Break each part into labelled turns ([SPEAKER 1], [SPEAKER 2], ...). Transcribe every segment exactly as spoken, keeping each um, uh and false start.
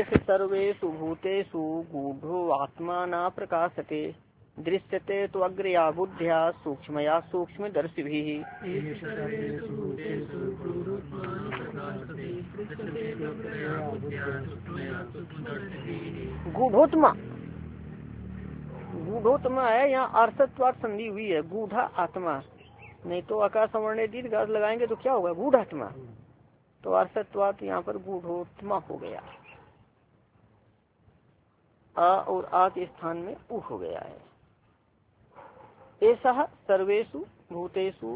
[SPEAKER 1] अर्थ सर्वेषु भूतेषु गूढ़ो आत्मा न प्रकाशते दृश्यते तो अग्रया बुद्ध्या सूक्ष्मया सूक्ष्मदर्शिभिः। गूढ़ोत्मा गूढ़ोत्मा है, यहाँ अर्थत्वार्थ संधि हुई है। गूढ़ा आत्मा, नहीं तो आकाश वर्ण दीर्घ अर्थ लगाएंगे तो क्या होगा, गूढ़ आत्मा। तो अर्थत्वार्थ यहाँ पर गूढ़ोत्मा हो गया, आ और आ के स्थान में उ हो गया है। ऐसा सर्वेषु भूतेषु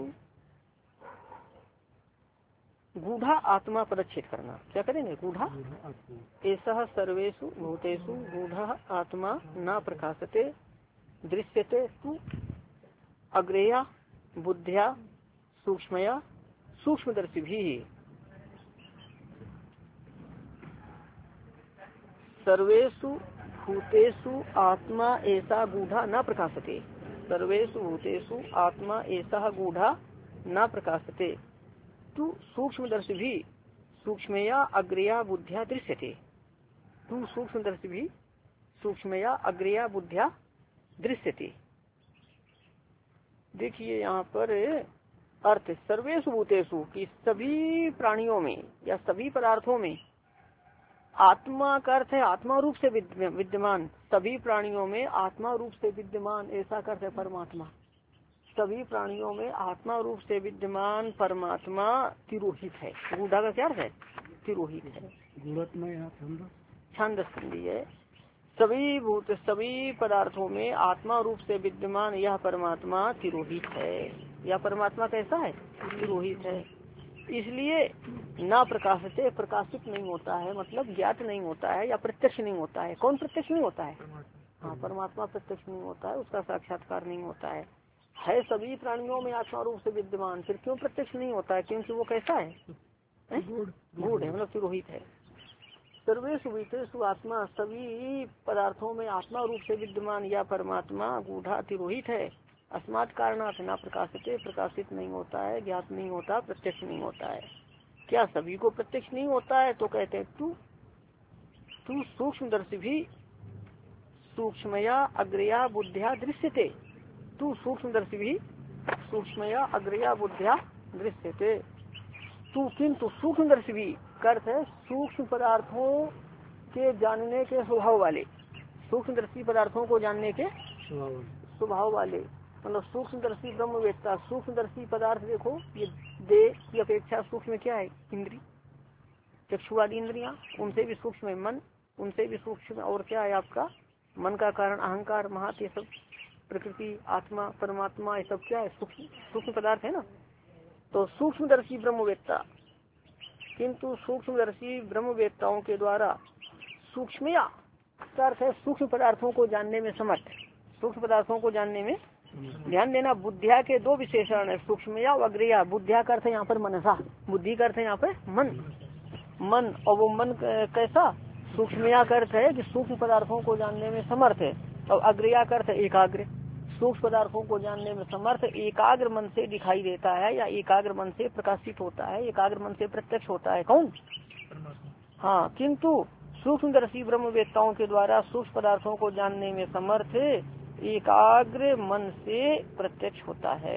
[SPEAKER 1] गूढ़ा आत्मा पदच्छेद करना, क्या करेंगे, गूढ़ा। ऐसा सर्वेषु भूतेषु गूढ़ा आत्मा न प्रकाशते दृश्यते तु अग्रेया बुद्ध्या सूक्ष्मया सूक्ष्मदर्शिभिः। सर्वेषु भूतेषु आत्मा ऐसा गूढ़ा न प्रकाशते। सर्वेषु भूतेषु आत्मा ऐसा गूढ़ा न प्रकाशते तु सूक्ष्मदर्शिभिः सूक्ष्मया अग्रया बुद्ध्या दृश्यते। तु सूक्ष्मदर्शिभिः सूक्ष्मया अग्रया बुद्ध्या दृश्यते। देखिए यहाँ पर अर्थ सर्वेषु भूतेषु की सभी प्राणियों में या सभी पदार्थों में, आत्मा का अर्थ है आत्मा रूप से विद्यमान, सभी प्राणियों में आत्मा रूप से विद्यमान, ऐसा करते परमात्मा। सभी प्राणियों में आत्मा रूप से विद्यमान परमात्मा तिरोहित है। गूढ़ा का क्या अर्थ है, तिरोहित है। छंद संधि है। सभी भूत सभी पदार्थों में आत्मा रूप से विद्यमान यह परमात्मा तिरोहित है। यह परमात्मा कैसा है, तिरोहित है। इसलिए ना प्रकाशते, प्रकाशित नहीं होता है, मतलब ज्ञात नहीं होता है या प्रत्यक्ष नहीं होता है। कौन प्रत्यक्ष नहीं होता है, हाँ परमात्मा प्रत्यक्ष नहीं होता है, उसका साक्षात्कार नहीं होता है। है सभी प्राणियों में आत्मा रूप से विद्यमान, फिर क्यों प्रत्यक्ष नहीं होता है, क्योंकि वो कैसा है, गूढ़ है, मतलब तिरोहित है। सर्वेषु भूतेषु आत्मा, सभी पदार्थों में आत्मा रूप से विद्यमान या परमात्मा गूढ़ा तिरोहित है। अस्मात् कारणात् न प्रकाशते, प्रकाशित नहीं होता है, ज्ञात नहीं होता, प्रत्यक्ष नहीं होता है। क्या सभी को प्रत्यक्ष नहीं होता है, तो कहते हैं तू तू सूक्ष्मदर्शिभिः सूक्ष्मया अग्रया बुद्ध्या दृश्यते। तू सूक्ष्मदर्शिभिः सूक्ष्मया अग्रया बुद्ध्या दृश्यते। तू किंतु सूक्ष्मदर्शिभिः का अर्थ है सूक्ष्म पदार्थों के जानने के स्वभाव वाले, सूक्ष्मदर्शी पदार्थों को जानने के स्वभाव वाले, मतलब सूक्ष्मदर्शी ब्रह्मवेत्ता। सूक्ष्मदर्शी पदार्थ देखो, ये देह की अपेक्षा सूक्ष्म क्या है, इंद्री, चक्षुवादी इंद्रियां, उनसे भी सूक्ष्म है मन, उनसे भी सूक्ष्म और क्या है आपका मन का कारण अहंकार, महत, ये सब प्रकृति, आत्मा, परमात्मा, ये सब क्या है, सूक्ष्म सूक्ष्म पदार्थ है ना। तो सूक्ष्मदर्शी ब्रह्मवेत्ता, किंतु सूक्ष्मदर्शी ब्रह्मवेत्ताओं के द्वारा सूक्ष्मया का अर्थ है सूक्ष्म पदार्थों को जानने में समर्थ, सूक्ष्म पदार्थों को जानने में। ध्यान देना, बुद्धिया के दो विशेषण है, सूक्ष्मया व अग्रया। बुद्धिया का अर्थ है यहाँ पर मनसा, बुद्धि का अर्थ है यहाँ पर मन, मन, और वो मन कैसा, सूक्ष्मया का अर्थ है कि सूक्ष्म पदार्थों को जानने में समर्थ है, और अग्रया का अर्थ है एकाग्र, सूक्ष्म पदार्थों को जानने में समर्थ, एकाग्र मन से दिखाई देता है या एकाग्र मन से प्रकाशित होता है, एकाग्र मन से प्रत्यक्ष होता है। कौन, हाँ। किंतु सूक्ष्मदर्शी ब्रह्मवेत्ताओं के द्वारा सूक्ष्म पदार्थों को जानने में समर्थ एकाग्र मन से प्रत्यक्ष होता है।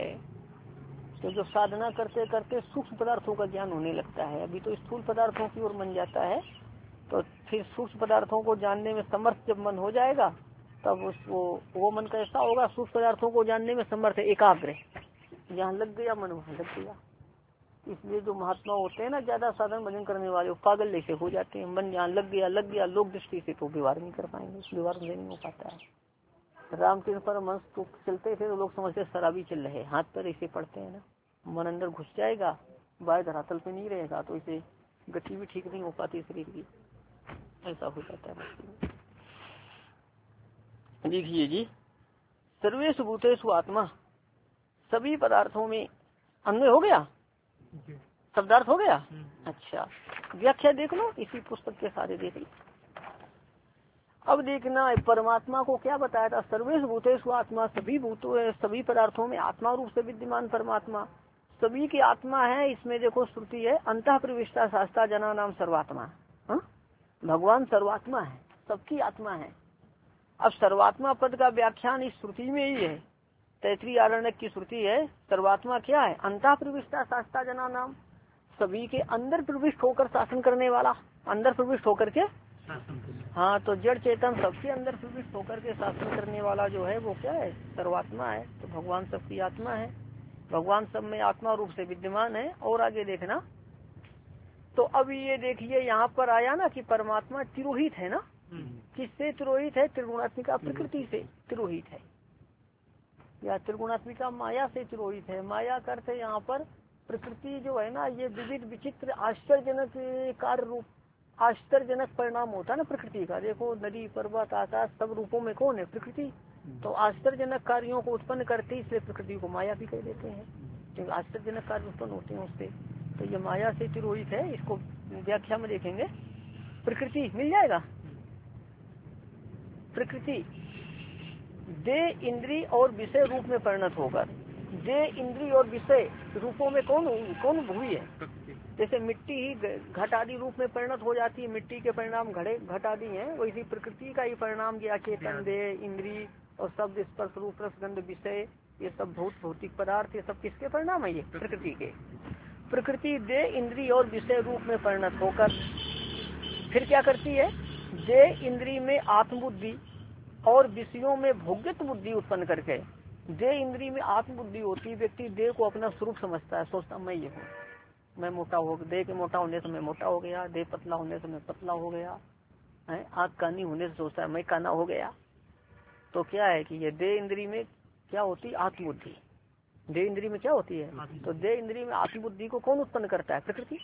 [SPEAKER 1] तो जो साधना करते करते सूक्ष्म पदार्थों का ज्ञान होने लगता है, अभी तो स्थूल पदार्थों की ओर मन जाता है, तो फिर सूक्ष्म पदार्थों को जानने में समर्थ जब मन हो जाएगा, तब उसको वो मन कैसा होगा, सूक्ष्म पदार्थों को जानने में समर्थ है, एकाग्र, जहाँ लग गया मन वहाँ लग गया। इसलिए जो महात्मा होते हैं ना, ज्यादा साधन भजन करने वाले, वो पागल जैसे हो जाते हैं, मन जहाँ लग गया लग गया, लोक दृष्टि से तो व्यवहार नहीं कर पाएंगे, व्यवहार नहीं हो पाता है। रामकृष्ण परमहंस तो चलते थे तो लोग समझते शराबी चल रहे, हाथ पर ऐसे पड़ते हैं ना, मन अंदर घुस जाएगा, बाहर धरातल पे नहीं रहेगा, तो इसे गति भी ठीक नहीं हो पाती शरीर की, ऐसा हो जाता है। देखिए जी, सर्वेषु भूतेषु आत्मा, सभी पदार्थों में, अन्वय हो गया, शब्दार्थ हो गया। अच्छा, व्याख्या देख लो, इसी पुस्तक के सारे देख लो। अब देखना, परमात्मा को क्या बताया था, सर्वेषु भूतेषु आत्मा, सभी भूतों सभी पदार्थों में आत्मा रूप से विद्यमान परमात्मा, सभी की आत्मा है। इसमें देखो श्रुति है, अंतः प्रविष्टा शास्त्रा जना नाम सर्वात्मा, हा? भगवान सर्वात्मा है, सबकी आत्मा है। अब सर्वात्मा पद का व्याख्यान इस श्रुति में ही है, तैतृय आरण्यक की श्रुति है। सर्वात्मा क्या है? अंतः प्रविष्टा शास्ता जना नाम, सभी के अंदर प्रविष्ट होकर शासन करने वाला, अंदर प्रविष्ट होकर के हाँ, तो जड़ चेतन सबके अंदर प्रविष्ट होकर के शासन करने वाला जो है वो क्या है? सर्वात्मा है। तो भगवान सबकी आत्मा है, भगवान सब में आत्मा रूप से विद्यमान है। और आगे देखना, तो अब ये देखिए यहाँ पर आया ना कि परमात्मा तिरोहित है ना। किससे तिरोहित है? त्रिगुणात्मिका प्रकृति से तिरोहित है, या त्रिगुणात्मिका माया से तिरोहित है। माया का अर्थ है यहाँ पर प्रकृति जो है ना, ये विविध विचित्र आश्चर्यजनक कार्य रूप, आश्चर्यजनक परिणाम होता है ना प्रकृति का। देखो नदी पर्वत आकाश सब रूपों में कौन है? प्रकृति। तो आश्चर्यजनक कार्यों को उत्पन्न करते इसलिए प्रकृति को माया भी कह देते हैं, क्योंकि आश्चर्यजनक कार्य उत्पन्न होते हैं उससे। तो ये माया से तिरोहित है, इसको व्याख्या में देखेंगे। प्रकृति मिल जाएगा। प्रकृति दे इंद्री और विषय रूप में परिणत होकर, दे इंद्री और विषय रूपों में कौन कौन हुई है? जैसे मिट्टी ही घट आदि रूप में परिणत हो जाती है, मिट्टी के परिणाम घड़े घट आदि है, वैसी प्रकृति का ही परिणाम ये चेतन दे इंद्री और शब्द स्पर्श रूप रसगंध विषय, ये सब भौत भौतिक पदार्थ, ये सब किसके परिणाम है? ये प्रकृति के। प्रकृति दे इंद्री और विषय रूप में परिणत होकर फिर क्या करती है? दे इंद्री में आत्मबुद्धि और विषयों में भोग्यत्व बुद्धि उत्पन्न करके, दे इंद्री में आत्मबुद्धि होती, व्यक्ति देह को अपना स्वरूप समझता है, सोचता मैं ये हूँ, मैं मोटा हो, देह के मोटा होने से मैं मोटा हो गया, देह पतला होने से मैं पतला हो गया है, आँख कानी होने से सोचता है मैं काना हो गया। तो क्या है कि ये देह इंद्री में क्या होती? आत्मबुद्धि। देह इंद्री में क्या होती है? तो देह इंद्री में आत्मबुद्धि को कौन उत्पन्न करता है? प्रकृति।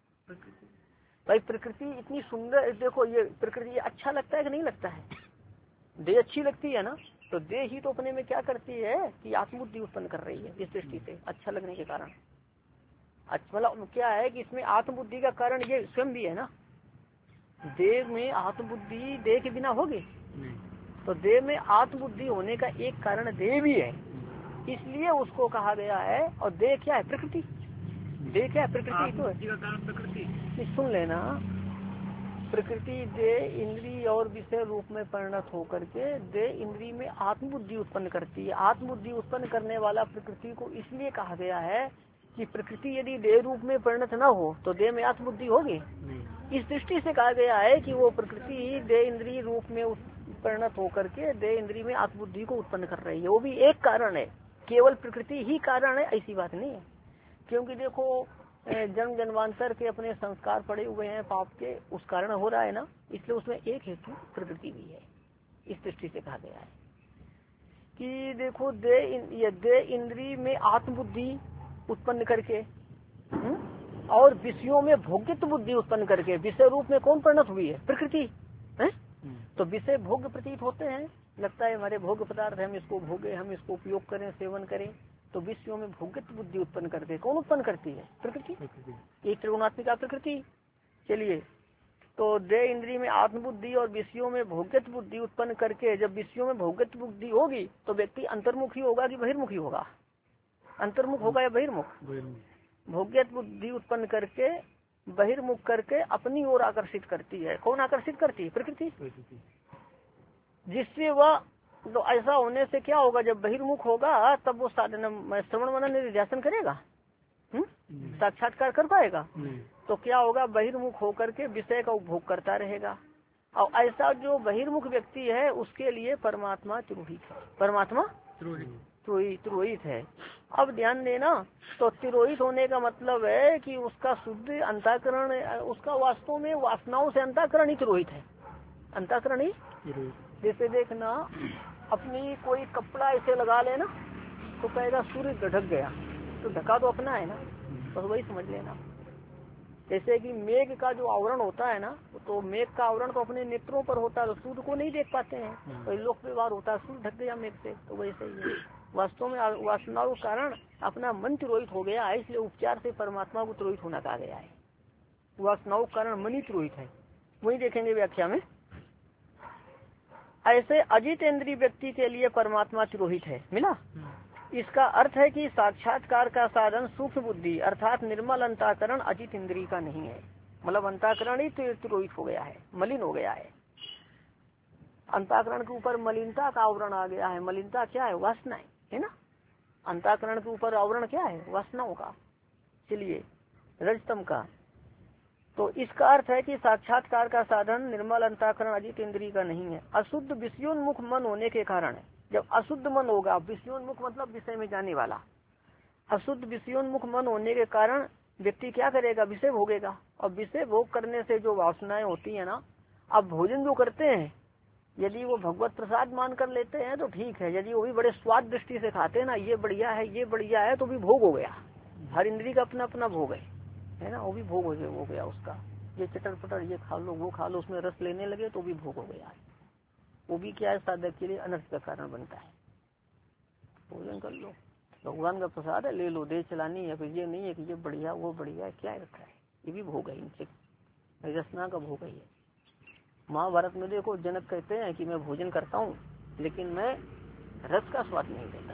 [SPEAKER 1] भाई प्रकृति इतनी सुंदर, देखो ये प्रकृति अच्छा लगता है कि नहीं लगता है? देह अच्छी लगती है ना, तो देह ही तो अपने में क्या करती है कि आत्मबुद्धि उत्पन्न कर रही है इस दृष्टि से, अच्छा लगने के कारण। अच्छा मतलब क्या है कि इसमें आत्मबुद्धि का कारण ये स्वयं भी है ना। देह में आत्मबुद्धि देह के बिना होगी? तो देह में आत्मबुद्धि होने का एक कारण देह भी है, इसलिए उसको कहा गया है। और देह क्या है? प्रकृति। देह क्या है? प्रकृति। तो प्रकृति सुन लेना, प्रकृति दे इंद्री और विषय रूप में परिणत होकर के दे इंद्री में आत्मबुद्धि उत्पन्न करती है। आत्मबुद्धि उत्पन्न करने वाला प्रकृति को इसलिए कहा गया है कि प्रकृति यदि देह रूप में परिणत न हो तो देह में आत्मबुद्धि होगी। इस दृष्टि से कहा गया है कि वो प्रकृति ही देह इंद्री रूप में परिणत होकर के देह इंद्री में आत्मबुद्धि को उत्पन्न कर रही है। वो भी एक कारण है, केवल प्रकृति ही कारण है ऐसी बात नहीं है। क्योंकि देखो जन्म जन्मांतर के अपने संस्कार पड़े हुए हैं पाप के, उस कारण हो रहा है ना, इसलिए उसमें एक हेतु प्रकृति भी है। इस दृष्टि से कहा गया है कि देखो दे ये दे इंद्री में आत्मबुद्धि उत्पन्न करके हुँ? और विषयों में भोग्यत्व बुद्धि उत्पन्न करके, विषय रूप में कौन परिणत हुई है? प्रकृति है। तो विषय भोग्य प्रतीत होते हैं, लगता है हमारे भोग्य पदार्थ, हम इसको भोगे, हम इसको उपयोग करें, सेवन करें, तो विषयों में भोग्यत्व बुद्धि उत्पन्न करते। कौन उत्पन्न करती है? प्रकृति। एक त्रिगुणात्मिका प्रकृति। चलिए, तो दे इंद्री में आत्मबुद्धि और विषयों में भोग्यत्व बुद्धि उत्पन्न करके, जब विषयों में भोग्यत्व बुद्धि होगी तो व्यक्ति अंतर्मुखी होगा कि बहिर्मुखी होगा? अंतर्मुख होगा या बहिर्मुख? भोग्यत्व बुद्धि उत्पन्न करके बहिर्मुख करके अपनी ओर आकर्षित करती है। कौन आकर्षित करती है? प्रकृति। जिससे वह, तो ऐसा होने से क्या होगा? जब बहिर्मुख होगा तब वो साधन श्रवण मनन निधिध्यासन करेगा, साक्षात्कार कर पाएगा? तो क्या होगा? बहिर्मुख होकर के विषय का उपभोग करता रहेगा। और ऐसा जो बहिर्मुख व्यक्ति है उसके लिए परमात्मा तिरोहित है। परमात्मा तिरोहित है। अब ध्यान देना, तो तिरोहित होने का मतलब है कि उसका शुद्ध अंतःकरण, उसका वास्तव में वासनाओं से अंतःकरण ही तिरोहित है। अंतःकरण ही, जैसे देखना अपनी कोई कपड़ा ऐसे लगा लेना तो कहेगा सूर्य ढक गया, तो ढका तो अपना है ना, बस वही समझ लेना। जैसे कि मेघ का जो आवरण होता है ना, तो मेघ का आवरण तो अपने नेत्रों पर होता है, तो सूर्य को नहीं देख पाते हैं, तो लोक व्यवहार होता है सूर्य ढक गया मेघ से, तो वैसे ही है। वास्तव में वासनाओं के कारण अपना मन तिरोहित हो गया है, इसलिए उपचार से परमात्मा को तिरोहित होना कहा गया है। वासनाओं के कारण मन ही तिरोहित है, वही देखेंगे व्याख्या में। ऐसे अजितेंद्रीय व्यक्ति के लिए परमात्मा तिरोहित है। मिला? इसका अर्थ है कि साक्षात्कार का साधन सूक्ष्म बुद्धि अर्थात निर्मल अंतःकरण अजित इंद्रिय का नहीं है। मतलब अंतःकरण ही तिरोहित हो गया है, मलिन हो गया है। अंतःकरण के ऊपर मलिनता का आवरण आ गया है। मलिनता क्या है? वासनाएं, है ना। अंतःकरण के ऊपर आवरण क्या है? वासनाओं का, चलिए रजतम का। तो इसका अर्थ है कि साक्षात्कार का साधन निर्मल अंतःकरण अजित इंद्रिय का नहीं है। अशुद्ध विषयोन्मुख मन होने के कारण, जब अशुद्ध मन होगा, विषयोन्मुख मतलब विषय में जाने वाला, अशुद्ध विषयोन्मुख मन होने के कारण व्यक्ति क्या करेगा? विषय भोगेगा। और विषय भोग करने से जो वासनाएं होती है ना, अब भोजन जो करते हैं यदि वो भगवत प्रसाद मान कर लेते हैं तो ठीक है, यदि वो भी बड़े स्वाद दृष्टि से खाते हैं ना, ये बढ़िया है ये बढ़िया है, तो भी भोग हो गया। हर इंद्री का अपना अपना भोग है, है ना, वो भी भोग हो गया उसका। ये चटर पटर ये खा लो वो खा लो, उसमें रस लेने लगे तो भी भोग हो गया। वो भी क्या है? साधक के लिए अनर्थ का कारण बनता है। भोजन कर लो, भगवान का प्रसाद है, ले लो, दे चलानी है, फिर ये नहीं है कि ये बढ़िया वो बढ़िया है, क्या रखा है, ये भी भोग है, इनसे रचना का भोग है ये। महाभारत में देखो, जनक कहते हैं कि मैं भोजन करता हूँ लेकिन मैं रस का स्वाद नहीं लेता।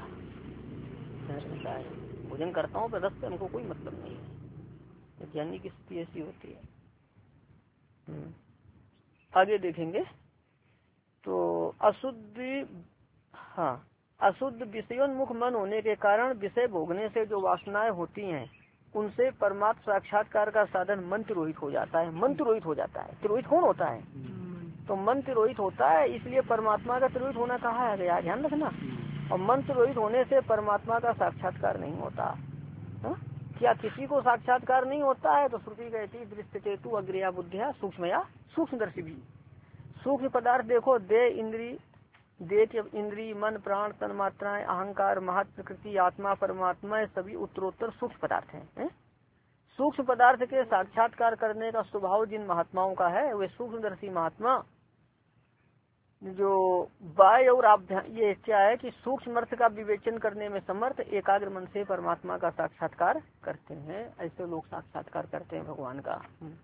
[SPEAKER 1] है भोजन करता हूँ पर रस से हमको कोई मतलब नहीं है। ज्ञानी की स्थिति ऐसी होती है। आगे देखेंगे तो अशुद्ध, हाँ, अशुद्ध विषयोन्मुख मन होने के कारण विषय भोगने से जो वासनाएं होती हैं उनसे परमात्म साक्षात्कार का साधन मन तिरोहित हो जाता है। मन तिरोहित हो जाता है। तिरोहित कौन होता है? तो मन तिरोहित होता है, इसलिए परमात्मा का तिरोहित होना कहा है गया, ध्यान रखना। और मन तिरोहित होने से परमात्मा का साक्षात्कार नहीं होता। हा? क्या किसी को साक्षात्कार नहीं होता है? तो श्रुति कहती दृश्य चेतु अग्रिया बुद्धिया सूक्ष्मया सूक्ष्मदर्शी भी। सूक्ष्म पदार्थ देखो, दे इंद्री देह इंद्री मन प्राण तन मात्राएं अहंकार महत प्रकृति आत्मा परमात्मा सभी उत्तरोत्तर सूक्ष्म पदार्थ हैं है? सूक्ष्म पदार्थ के साक्षात्कार करने का स्वभाव जिन महात्माओं का है वे सूक्ष्मदर्शी महात्मा जो बाह्य और आभ्या ये क्या है कि सूक्ष्म अर्थ का विवेचन करने में समर्थ एकाग्र मन से परमात्मा का साक्षात्कार करते हैं। ऐसे लोग साक्षात्कार करते हैं भगवान का।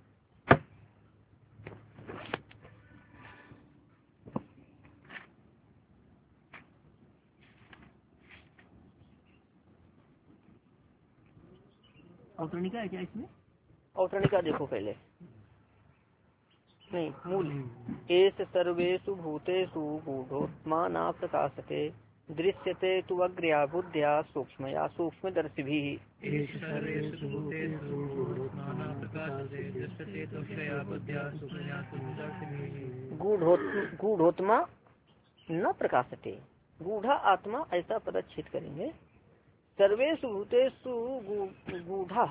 [SPEAKER 1] औतरणिका है क्या इसमें? औतरणिका देखो पहले, नहीं मूल। एस सर्वेषु भूतेषु गूढ़ोत्मा न प्रकाशते दृश्यते तु अग्र्या बुद्ध्या सूक्ष्मया सूक्ष्मदर्शिभिः। गूढ़ोत्मा न प्रकाशते, गूढ़ा आत्मा ऐसा पदच्छेद करेंगे। सर्वेषु भूतेषु गूढ़ा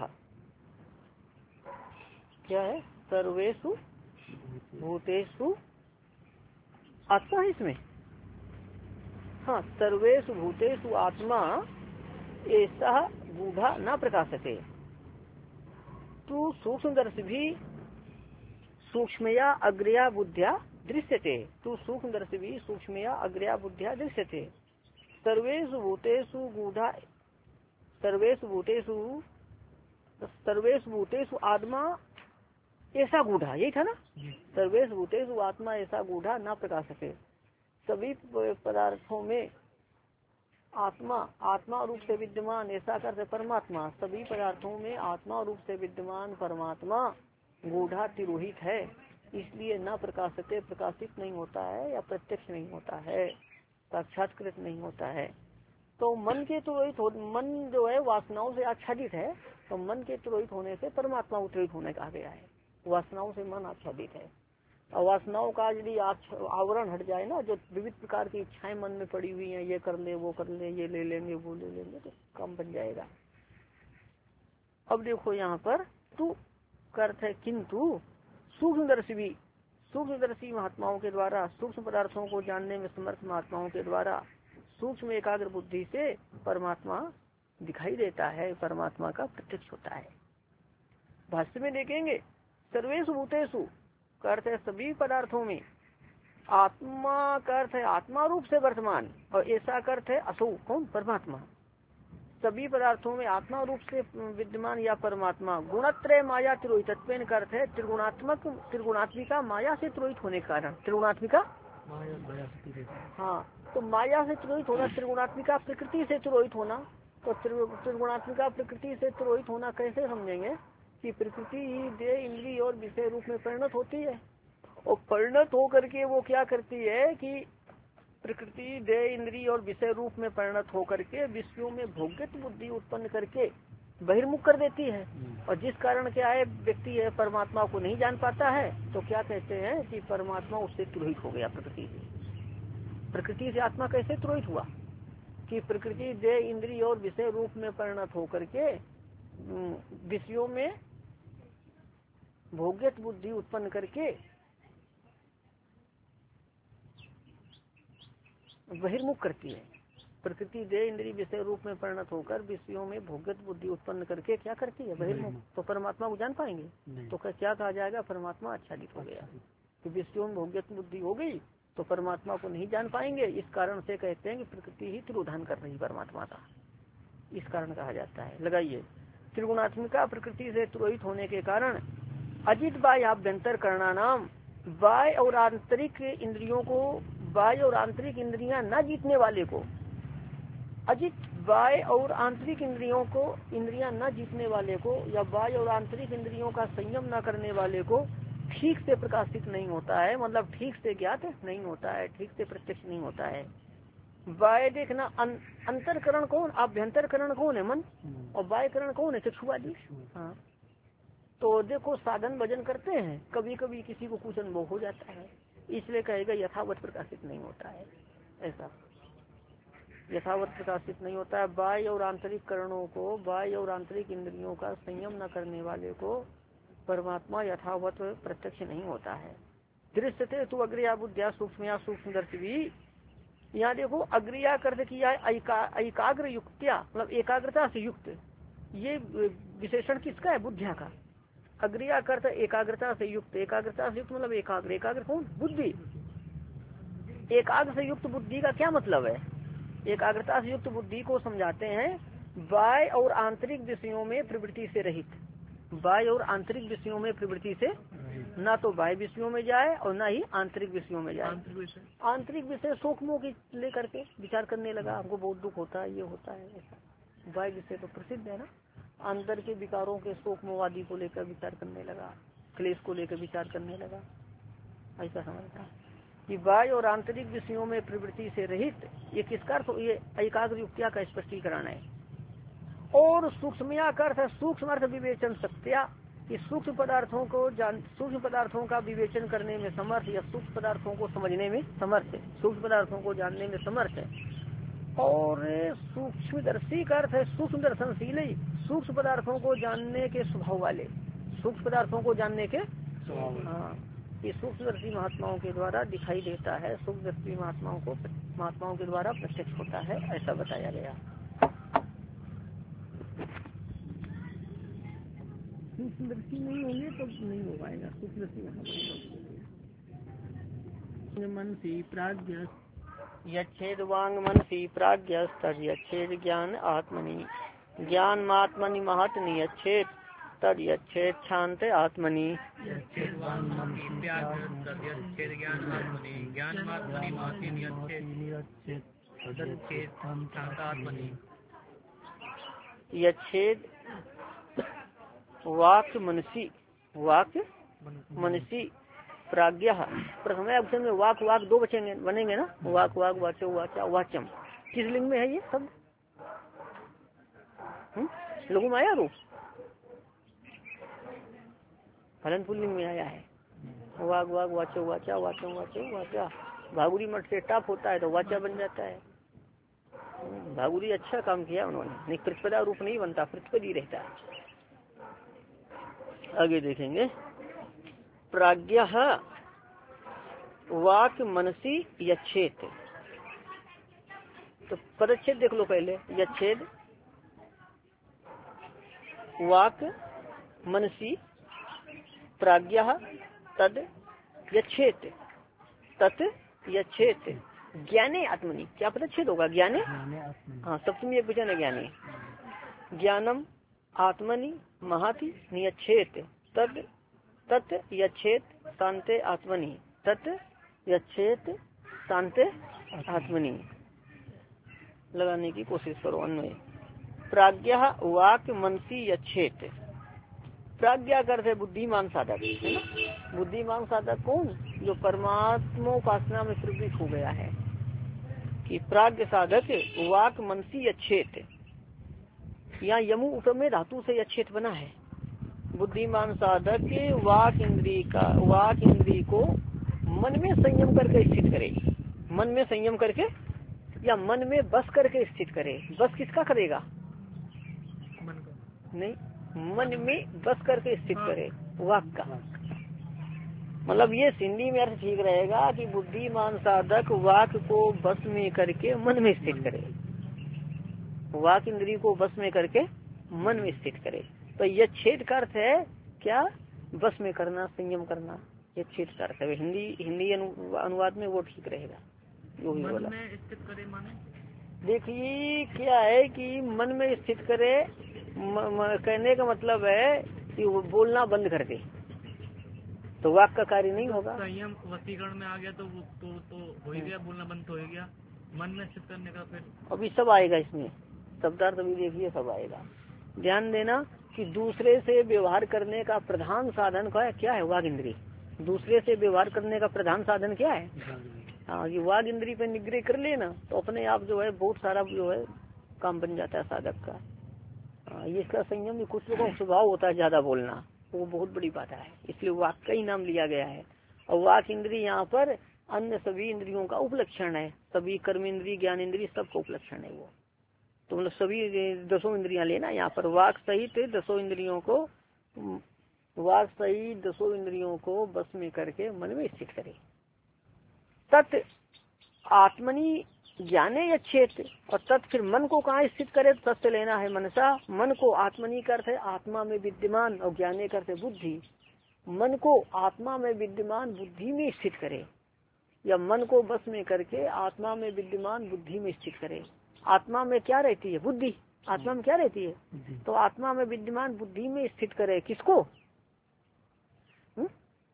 [SPEAKER 1] क्या है? सर्वेषु भूतेषु आत्मा है इसमें। हाँ, सर्वेषु भूतेषु आत्मा ऐसा गूढ़ा न प्रकाशते तू सूक्ष्मदर्शी भी सूक्ष्मया अग्रया बुद्धिया दृश्यते। तू सूक्ष्मदर्शी भी सूक्ष्मया अग्रया बुद्धिया दृश्यते। सर्वेषु भूतेषु गूढ़ा सर्वेषु भूतेषु सर्वेषु भूतेषु आत्मा ऐसा गूढ़ा, यही था ना। सर्वेषु भूतेषु आत्मा ऐसा गूढ़ा न प्रकाशते। सभी पदार्थों में आत्मा आत्मा रूप से विद्यमान ऐसा करते परमात्मा। सभी पदार्थों में आत्मा रूप से विद्यमान परमात्मा गूढ़ा तिरोहित है, इसलिए न प्रकाशते प्रकाशित नहीं होता है या प्रत्यक्ष नहीं होता है, साक्षात्कृत नहीं होता है। तो मन के तिरोहित हो, मन जो है वासनाओं से आच्छादित है, तो मन के तिरोहित होने से परमात्मा उत्तरित होने कहा गया है। वासनाओं से मन आच्छादित है, और वासनाओं का यदि आवरण हट जाए ना, जो विविध प्रकार की इच्छाएं मन में पड़ी हुई हैं, ये कर ले वो कर ले ये ले लेंगे वो ले लेंगे, तो कम बन जाएगा। अब देखो यहाँ पर तू अर्थ है किंतु सूक्ष्मदर्शी भी, सूक्ष्मदर्शी महात्माओं के द्वारा सूक्ष्म पदार्थों को जानने में समर्थ महात्माओं के द्वारा सूक्ष्म एकाग्र बुद्धि से परमात्मा दिखाई देता है, परमात्मा का प्रत्यक्ष होता है। भाष्य में देखेंगे सर्वेषु भूतेषु का अर्थ है सभी पदार्थों में, आत्मा का अर्थ है आत्मा रूप से वर्तमान, और ऐसा का अर्थ है असौ कौन? परमात्मा। सभी पदार्थों में आत्मा रूप से विद्यमान या परमात्मा गुणत्रय माया तिरोहितत्वेन का अर्थ है त्रिगुणात्मक त्रिगुणात्मिका माया से तिरोहित होने के कारण। त्रिगुणात्मिका हाँ, तो माया से तिरोहित होना, त्रिगुणात्मिका प्रकृति से तिरोहित होना। तो त्रिगुणात्मिका प्रकृति से तिरोहित होना कैसे समझेंगे कि प्रकृति ही देह इंद्रिय और विषय रूप में परिणत होती है, और परिणत होकर के वो क्या करती है कि प्रकृति देह इंद्रिय और विषय रूप में परिणत होकर के विषयों में भोग्यत बुद्धि उत्पन्न करके बहिर्मुख कर देती है। और जिस कारण क्या है, व्यक्ति है परमात्मा को नहीं जान पाता है, तो क्या कहते हैं कि परमात्मा उससे तुरहित हो गया प्रकृति से। प्रकृति से आत्मा कैसे तुरहित हुआ कि प्रकृति देह इंद्रिय और विषय रूप में परिणत होकर के विषयों में भोग्यत बुद्धि उत्पन्न करके बहिर्मुख करती है। प्रकृति देह इंद्रिय विषय रूप में परिणत होकर विषयों में भोग्यत बुद्धि उत्पन्न करके क्या करती है, बहिर्मुख। तो परमात्मा को जान पाएंगे तो क्या कहा जाएगा, परमात्मा आच्छादित हो गया। कि विषयों में भोग्यत बुद्धि हो गई तो परमात्मा को नहीं जान पाएंगे। इस कारण से कहते हैं कि प्रकृति ही तिरोधान कर रही परमात्मा का, इस कारण कहा जाता है। लगाइए, त्रिगुणात्मिका प्रकृति से तुरहित होने के कारण अजित बाह्य आभ्यंतर करना नाम, बाह्य और आंतरिक इंद्रियों को, बाह्य और आंतरिक इंद्रियां न जीतने वाले को, अजित बाह्य और आंतरिक इंद्रियों को, इंद्रियां न जीतने वाले को या बाह्य और आंतरिक इंद्रियों का संयम न करने वाले को ठीक से प्रकाशित नहीं होता है, मतलब ठीक से ज्ञात नहीं होता है, ठीक से प्रत्यक्ष नहीं होता है। बाह्य देखना, अं, अंतरकरण कौन, आभ्यंतरकरण कौन है, मन, और बाह्यकरण कौन है, चक्षुवादी। हाँ, तो देखो साधन भजन करते हैं, कभी कभी किसी को कुछ अनुभव हो जाता है, इसलिए कहेगा यथावत प्रकाशित नहीं होता है। ऐसा यथावत प्रकाशित नहीं होता है। बाह्य और आंतरिक करणों को, बाह्य और आंतरिक इंद्रियों का संयम न करने वाले को परमात्मा यथावत प्रत्यक्ष नहीं होता है। दृश्यते तो अग्रिया बुद्धिया सूक्ष्म सूक्ष्म दर्शी भी, यहाँ देखो अग्रिया कर्त किया एकाग्र युक्त्या, मतलब एकाग्रता से युक्त। ये विशेषण किसका है, बुद्धिया का। अग्रिया कर्त एकाग्रता से युक्त, एकाग्रता से युक्त मतलब एकाग्र, एकाग्र कौन, बुद्धि। एकाग्र से युक्त बुद्धि का क्या मतलब है, एकाग्रता से युक्त बुद्धि को समझाते हैं बाह्य और आंतरिक विषयों में प्रवृत्ति से रहित। बाह्य और आंतरिक विषयों में प्रवृत्ति से, ना तो बाह्य विषयों में जाए और ना ही आंतरिक विषयों में जाए। आंतरिक विषय सूक्ष्मों की लेकर के विचार करने लगा, हमको बहुत दुख होता है, ये होता है, ऐसा। बाह्य विषय तो प्रसिद्ध है ना, अंदर के विकारों के सूक्ष्मवादी को लेकर विचार करने लगा, क्लेश को लेकर विचार करने लगा, ऐसा समझता है कि बाह्य और आंतरिक विषयों में प्रवृत्ति से रहित। ये किसका अर्थ, ये एकाग्र युक्तिया का स्पष्टीकरण है। और सूक्ष्मया का अर्थ, सूक्ष्म अर्थ विवेचन सत्या, कि सूक्ष्म पदार्थों को जान, सूक्ष्म पदार्थों का विवेचन करने में समर्थ, या सूक्ष्म पदार्थों को समझने में समर्थ है, सूक्ष्म पदार्थों को जानने में समर्थ है। और सूक्ष्मदर्शी का अर्थ है सूक्ष्म दर्शनशील, सूक्ष्म पदार्थों को जानने के स्वभाव वाले, सूक्ष्म पदार्थों को जानने के स्वभाव। हाँ, ये सूक्ष्मदर्शी महात्माओं के द्वारा दिखाई देता है, सूक्ष्मदर्शी महात्माओं को महात्माओं के द्वारा प्रत्यक्ष होता है, ऐसा बताया गया। सूक्ष्मदर्शी नहीं होंगे तो नहीं हो पाएगा, सूक्ष्मदर्शी मन सी प्राज्ञ यच्छेद वांग मनसी प्राज्ञ तद यच्छेद ज्ञान आत्मनि, ज्ञान आत्मनि महत नियच्छेद तद यच्छेद शांत आत्मनि। यच्छेद वाक्य मनसी, वाक्य मनसी प्राज्ञ, प्रथम अक्षर में वाक वाक दो बचेंगे, बनेंगे ना, वाक वाक वाचो वाचा वाचम। किस लिंग में है ये सब, लघु माया रूप, फलन पुल्लिंग में आया है। वाक वाक वाचो वाचा वाचो वाचो वाचा, भागुरी मठ से टाप होता है तो वाचा बन जाता है। भागुरी अच्छा काम किया उन्होंने, नहीं प्रतिपदा रूप नहीं बनता, प्रतिपदी रहता है। आगे देखेंगे, प्राज्ञ वाक मनसी यच्छेद, तो पदच्छेद देख लो पहले। यच्छेद वाक मनसी प्राज्ञ तद यच्छेद तत् यच्छेद ज्ञाने आत्मनि, क्या पदच्छेद होगा, ज्ञाने। हाँ, सप्तमी एक वचन है ज्ञाने। ज्ञानम आत्मनि महति नियच्छेद तद तत् यच्छेद शांते आत्मनि, तत् यच्छेद शांते आत्मनि। लगाने की कोशिश करो अन्वय। प्राज्ञ वाक मनसी यच्छेद, प्राज्ञा करते बुद्धिमान साधक है ना। बुद्धिमान साधक कौन? जो परमात्मा उपासना में प्रवृत्त हो गया है। कि प्राज्ञ साधक वाक मनसी अच्छेत, यहाँ यमु उपमेय धातु से अच्छेत बना है। बुद्धिमान साधक वाक इंद्री का वाक इंद्री को मन में संयम करके स्थित करे। मन में संयम करके या मन में बस करके स्थित करे। बस किसका करेगा? मन का नहीं, मन में बस करके स्थित करे वाक का। मतलब ये हिंदी में अर्थ ठीक रहेगा कि बुद्धिमान साधक वाक को बस में करके मन में स्थित करे। वाक इंद्री को बस में करके मन में स्थित करे। तो यह छेद का अर्थ है क्या? बस में करना, संयम करना, ये छेद का अर्थ है। हिंदी हिंदी अनुवाद में वो ठीक रहेगा जो भी बोला।
[SPEAKER 2] स्थित करे माने
[SPEAKER 1] देखिए क्या है कि मन में स्थित करे म, म, कहने का मतलब है कि वो बोलना बंद कर दे तो वाक का कार्य नहीं होगा।
[SPEAKER 2] संयम वसीकरण में आ गया तो वो तो, तो हो ही गया, बोलना बंद तो हो गया। मन में स्थित करने का फिर
[SPEAKER 1] अभी सब आएगा इसमें, शब्दार्थ अभी देखिए सब आएगा। ध्यान देना कि दूसरे से व्यवहार करने का प्रधान साधन क्या है? क्या है? वाग इंद्री। दूसरे से व्यवहार करने का प्रधान साधन क्या है? हाँ, ये वाग इंद्री पे निग्रह कर लेना तो अपने आप जो है बहुत सारा जो है काम बन जाता है साधक का। हाँ, ये इसका संयम भी कुछ लोगों का स्वभाव होता है ज्यादा बोलना, वो बहुत बड़ी बात है, इसलिए वाक का ही नाम लिया गया है। और वाक इंद्री यहाँ पर अन्य सभी इंद्रियों का उपलक्षण है। सभी कर्म इंद्री, ज्ञान इंद्री सबका उपलक्षण है वो। तो मतलब सभी दसों इंद्रियां लेना यहाँ पर। वाक सहित दसों इंद्रियों को वाक सहित दसों इंद्रियों को बस में करके मन में स्थित करे। तत् आत्मनि ज्ञाने यच्छेत, और तत् फिर मन को कहाँ स्थित करे? तत् से लेना है मनसा। मन को आत्मनि का अर्थ है आत्मा में विद्यमान, और ज्ञाने का अर्थ है बुद्धि। मन को आत्मा में विद्यमान बुद्धि में स्थित करे, या मन को बस में करके आत्मा में विद्यमान बुद्धि में स्थित करे। आत्मा में क्या रहती है? बुद्धि। आत्मा में क्या रहती है? तो आत्मा में विद्यमान बुद्धि में स्थित करे। किसको? हुँ?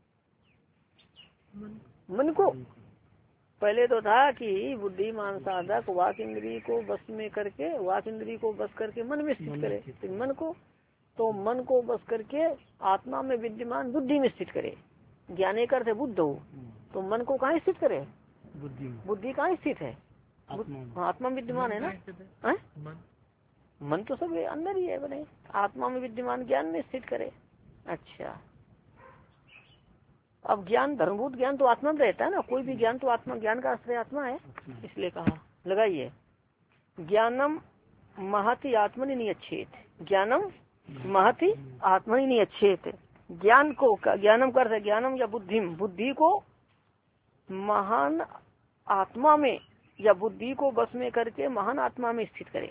[SPEAKER 1] मन को। पहले तो था कि बुद्धिमान साधक वाक इंद्री को बस में करके वाक इंद्री को बस करके मन में स्थित करे। तो मन को तो मन को बस करके आत्मा में विद्यमान बुद्धि में स्थित करे। ज्ञाने करते बुद्ध हो तो मन को कहाँ स्थित करे? बुद्धि। बुद्धि कहाँ स्थित है? आत्मा में विद्यमान है ना। है? मन मन तो सब अंदर ही है बने। आत्मा में विद्यमान ज्ञान में स्थित करे। अच्छा, अब ज्ञान धर्मभूत ज्ञान तो आत्मा में रहता है ना। कोई भी ज्ञान तो आत्मा, ज्ञान का आश्रय आत्मा है, इसलिए कहा। लगाइए ज्ञानम महति आत्मनि नियच्छेत। ज्ञानम महति आत्मनि नियच्छेत। ज्ञान को ज्ञानम कर ज्ञानम या बुद्धिम, बुद्धि को महान आत्मा में या बुद्धि को बस में करके महान आत्मा में स्थित करे।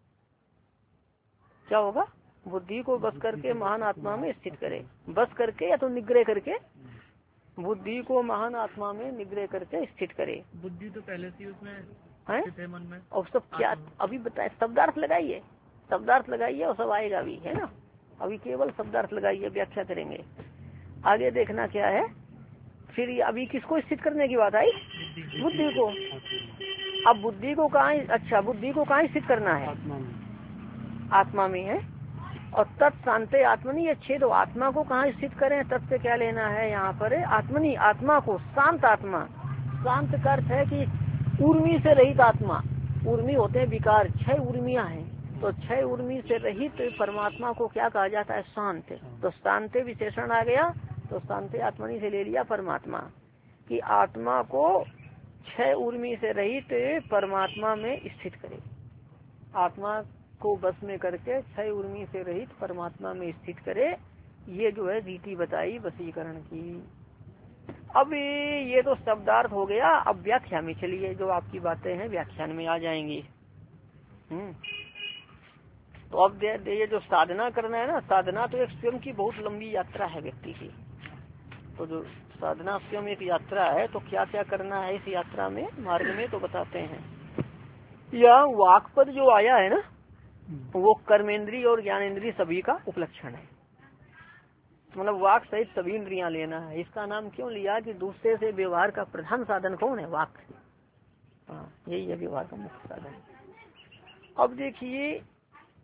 [SPEAKER 1] क्या होगा? बुद्धि को बस करके महान आत्मा में स्थित करे। बस करके या तो निग्रह करके, बुद्धि को महान आत्मा में निग्रह करके स्थित करे।
[SPEAKER 2] बुद्धि तो पहले से उसमें
[SPEAKER 1] है
[SPEAKER 2] मन में।
[SPEAKER 1] और सब क्या अभी बताए? शब्दार्थ लगाइए, शब्दार्थ लगाइए और सब आएगा भी, है ना। अभी केवल शब्दार्थ लगाइए, व्याख्या करेंगे। आगे देखना क्या है फिर। अभी किसको स्थित करने की बात आई? बुद्धि को। अब बुद्धि को कहाँ? अच्छा, बुद्धि को कहाँ स्थित करना है? आत्मा में है। और तत्शांते आत्मनि अच्छे, तो आत्मा को कहाँ स्थित करें? तत् से क्या लेना है यहाँ पर? आत्मनि, आत्मा को। शांत आत्मा। शांत का अर्थ है कि उर्मी से रहित आत्मा। उर्मी होते हैं विकार, छह उर्मियां हैं, तो छह उर्मी से रहित परमात्मा को क्या कहा जाता है? शांत। तो शांति विशेषण आ गया, तो शांति आत्मनि से ले लिया परमात्मा कि आत्मा को छह उर्मी से रहित परमात्मा में स्थित करे। आत्मा को बस में करके छह उर्मी से रहित परमात्मा में स्थित करे। ये जो है रीति बताई वशीकरण की। अब ये तो शब्दार्थ हो गया। अब व्याख्या में चलिए, जो आपकी बातें हैं व्याख्यान में आ जाएंगी। हम्म तो अब दे, दे ये जो साधना करना है ना, साधना तो एक स्वयं की बहुत लंबी यात्रा है व्यक्ति की। तो जो साधना स्वयं एक यात्रा है, तो क्या क्या करना है इस यात्रा में, मार्ग में, तो बताते हैं। यह वाक पद जो आया है ना, वो कर्मेंद्री और ज्ञानेन्द्रीय सभी का उपलक्षण है। मतलब वाक सहित सभी इंद्रियां लेना है। इसका नाम क्यों लिया कि दूसरे से व्यवहार का प्रधान साधन कौन है? वाक। हाँ, यही है व्यवहार का मुख्य साधन। अब देखिए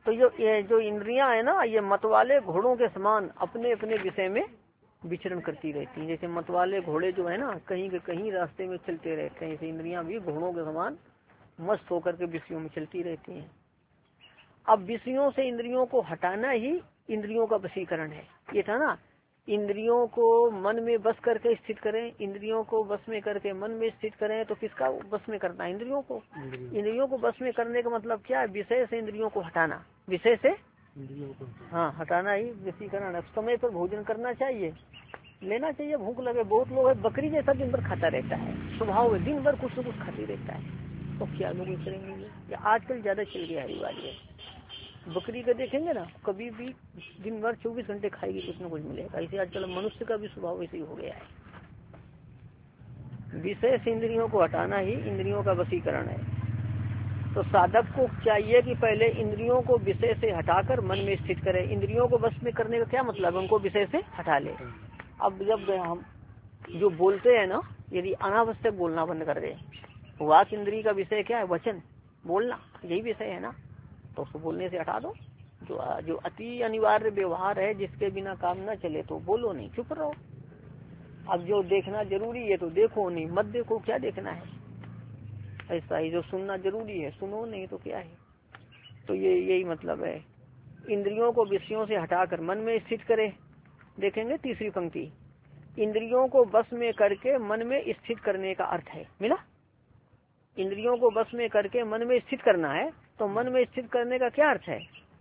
[SPEAKER 1] तो जो ये जो इंद्रियां है ना, ये मतवाले घोड़ों के समान अपने अपने विषय में विचरण करती रहती हैं। जैसे मतवाले घोड़े जो है ना, कहीं के कहीं रास्ते में चलते रहते हैं, ऐसे इंद्रियां भी घोड़ों के समान मस्त होकर के विषयों में चलती रहती हैं। अब विषयों से इंद्रियों को हटाना ही इंद्रियों का वशीकरण है। ये था ना, इंद्रियों को मन में बस करके स्थित करें, इंद्रियों को बस में करके मन में स्थित करें, तो किसका बस में करना है? इंद्रियों को। इंद्रियों को बस में करने का मतलब क्या है? विषय से इंद्रियों को हटाना, विषय से इंद्रियों को हाँ हटाना ही वशीकरण है। समय पर भोजन करना चाहिए, लेना चाहिए। भूख लगे, बहुत लोग है बकरी जैसा दिन भर खाता रहता है, स्वभाव है दिन भर कुछ न कुछ खाती रहता है, तो क्या लोग करेंगे? ये आजकल ज्यादा चल गया है रिवाज है। बकरी का देखेंगे ना, कभी भी दिन भर चौबीस घंटे खाएगी, कुछ न कुछ मिलेगा। इसे आजकल मनुष्य का भी स्वभाव ऐसे ही हो गया है। विषय से इंद्रियों को हटाना ही इंद्रियों का वशीकरण है। तो साधक को चाहिए कि पहले इंद्रियों को विषय से हटाकर मन में स्थित करे। इंद्रियों को वश में करने का क्या मतलब है? उनको विषय से हटा ले। अब जब हम जो बोलते हैं ना, यदि अनावश्यक बोलना बंद कर दे, वाक इंद्री का विषय क्या है? वचन, बोलना, यही विषय है ना, तो उसको बोलने से हटा दो। जो जो अति अनिवार्य व्यवहार है, जिसके बिना काम न चले, तो बोलो नहीं, चुप रहो। अब जो देखना जरूरी है तो देखो नहीं, मत देखो, क्या देखना है? ऐसा ही जो सुनना जरूरी है, सुनो नहीं तो क्या है? तो ये यही मतलब है। इंद्रियों को विषयों से हटाकर मन में स्थित करे। देखेंगे तीसरी पंक्ति, इंद्रियों को बस में करके मन में स्थित करने का अर्थ है। मिला? इंद्रियों को बस में करके मन में स्थित करना है। तो मन में स्थित करने का क्या अर्थ है?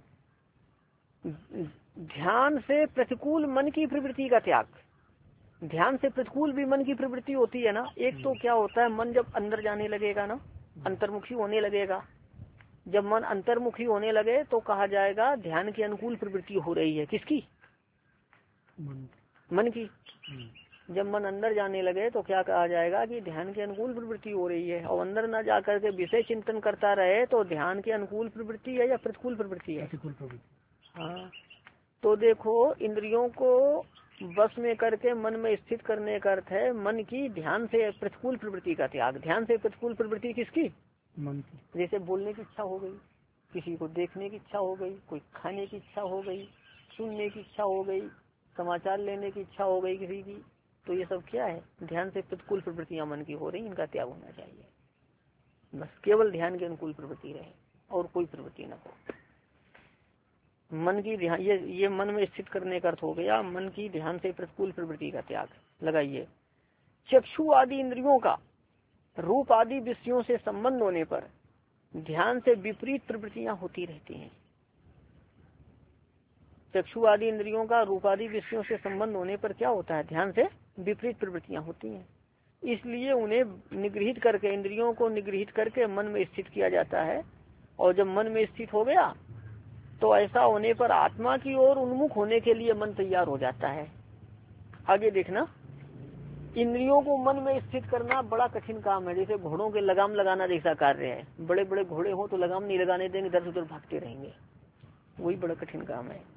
[SPEAKER 1] ध्यान से प्रतिकूल मन की प्रवृत्ति का त्याग। ध्यान से प्रतिकूल भी मन की प्रवृत्ति होती है ना। एक तो क्या होता है, मन जब अंदर जाने लगेगा ना, अंतर्मुखी होने लगेगा। जब मन अंतर्मुखी होने लगे तो कहा जाएगा ध्यान की अनुकूल प्रवृत्ति हो रही है। किसकी? मन, मन की। जब मन अंदर जाने लगे तो क्या कहा जाएगा कि ध्यान की अनुकूल प्रवृत्ति हो रही है। और अंदर न जाकर के विषय चिंतन करता रहे तो ध्यान की अनुकूल प्रवृत्ति है या प्रतिकूल प्रवृत्ति है? प्रतिकूल प्रवृत्ति। हाँ, तो देखो, इंद्रियों को बस में करके मन में स्थित करने का अर्थ है मन की ध्यान से प्रतिकूल प्रवृत्ति का त्याग। ध्यान से प्रतिकूल प्रवृत्ति किसकी? मन की। जैसे बोलने की इच्छा हो गई, किसी को देखने की इच्छा हो गई, कोई खाने की इच्छा हो गई, सुनने की इच्छा हो गई, समाचार लेने की इच्छा हो गई किसी की, तो ये सब क्या है? ध्यान से प्रतिकूल प्रवृत्तियां मन की हो रही, इनका त्याग होना चाहिए। बस केवल ध्यान के अनुकूल प्रवृत्ति रहे और कोई प्रवृत्ति न हो। मन की ध्यान, ये ये मन में स्थित करने का अर्थ हो गया मन की ध्यान से प्रतिकूल प्रवृत्ति का त्याग। लगाइए, चक्षु आदि इंद्रियों का रूप आदि विषयों से संबंध होने पर ध्यान से विपरीत प्रवृत्तियां होती रहती हैं। चक्षु आदि इंद्रियों का रूप आदि विषयों से संबंध होने पर क्या होता है? ध्यान से विपरीत प्रवृत्तियां होती हैं। इसलिए उन्हें निगृहित करके, इंद्रियों को निगृहित करके मन में स्थित किया जाता है। और जब मन में स्थित हो गया तो ऐसा होने पर आत्मा की ओर उन्मुख होने के लिए मन तैयार हो जाता है। आगे देखना, इंद्रियों को मन में स्थित करना बड़ा कठिन काम है। जैसे घोड़ों के लगाम लगाना जैसा कार्य है। बड़े बड़े घोड़े हो तो लगाम नहीं लगाने देंगे, इधर उधर भागते रहेंगे, वही बड़ा कठिन काम है।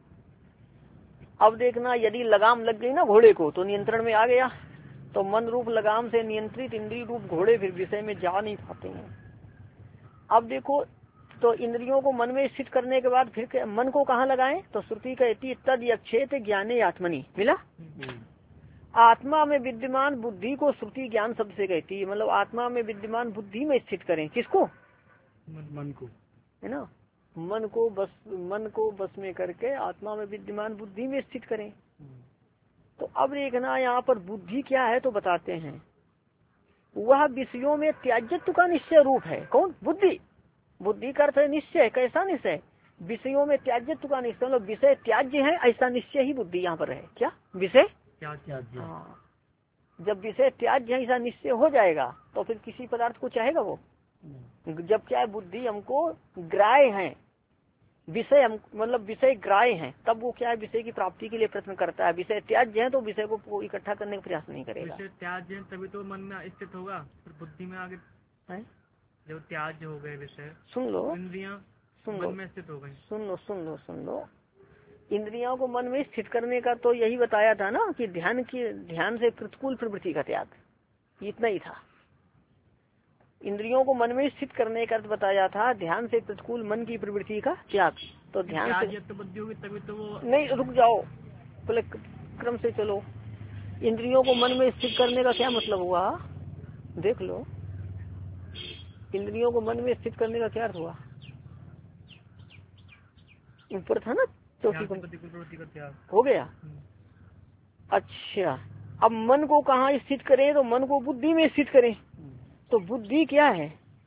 [SPEAKER 1] अब देखना, यदि लगाम लग गई ना घोड़े को तो नियंत्रण में आ गया, तो मन रूप लगाम से नियंत्रित इंद्रिय रूप घोड़े फिर विषय में जा नहीं पाते हैं। अब देखो, तो इंद्रियों को मन में स्थित करने के बाद फिर मन को कहाँ लगाएं? तो श्रुति कहती तद यक्षेत ज्ञाने आत्मनि। मिला? आत्मा में विद्यमान बुद्धि को श्रुति ज्ञान शब्द से कहती है। मतलब आत्मा में विद्यमान बुद्धि में स्थित करें। किसको? मन को, है ना। मन को बस मन को बस में करके आत्मा में विद्यमान बुद्धि में स्थित करें। तो अब देखना, यहाँ पर बुद्धि क्या है तो बताते हैं। वह विषयों में त्याज्यत्व का निश्चय रूप है। कौन? बुद्धि। बुद्धि का अर्थ है निश्चय। कैसा निश्चय? विषयों में त्याज्यत्व का निश्चय, मतलब विषय त्याज्य है ऐसा निश्चय ही बुद्धि यहाँ पर है। क्या? विषय त्याज्य। हाँ, जब विषय त्याज्य है ऐसा निश्चय हो जाएगा तो फिर किसी पदार्थ को चाहेगा वो। जब क्या है, बुद्धि हमको ग्राह्य है, विषय हम मतलब विषय ग्राह्य है, तब वो क्या है, विषय की प्राप्ति के लिए प्रयत्न करता है। विषय त्याज्य है तो विषय को इकट्ठा करने का प्रयास नहीं करेगा।
[SPEAKER 2] विषय त्याज्य है तभी तो मन में स्थित होगा, फिर बुद्धि में आगे है? जब त्याज्य हो गए विषय,
[SPEAKER 1] सुन लो,
[SPEAKER 2] इंद्रियां
[SPEAKER 1] सुन
[SPEAKER 2] मन
[SPEAKER 1] लो,
[SPEAKER 2] में स्थित हो गई।
[SPEAKER 1] सुन लो सुन लो सुन लो इंद्रियों को मन में स्थित करने का तो यही बताया था ना कि ध्यान की ध्यान से प्रतिकूल प्रवृत्ति का त्याग, इतना ही था। इंद्रियों को मन में स्थित करने का अर्थ बताया था ध्यान से प्रतिकूल मन की प्रवृत्ति का त्याग। तो ध्यान से
[SPEAKER 2] तो बुद्धि होगी तभी तो वो
[SPEAKER 1] नहीं, रुक जाओ, पहले क्रम से चलो। इंद्रियों को मन में स्थित करने का क्या मतलब हुआ, देख लो। इंद्रियों को मन में स्थित करने का क्या अर्थ हुआ, ऊपर था ना चौथी को हो गया। अच्छा, अब मन को कहाँ स्थित करें, तो मन को बुद्धि में स्थित करें। तो बुद्धि क्या है,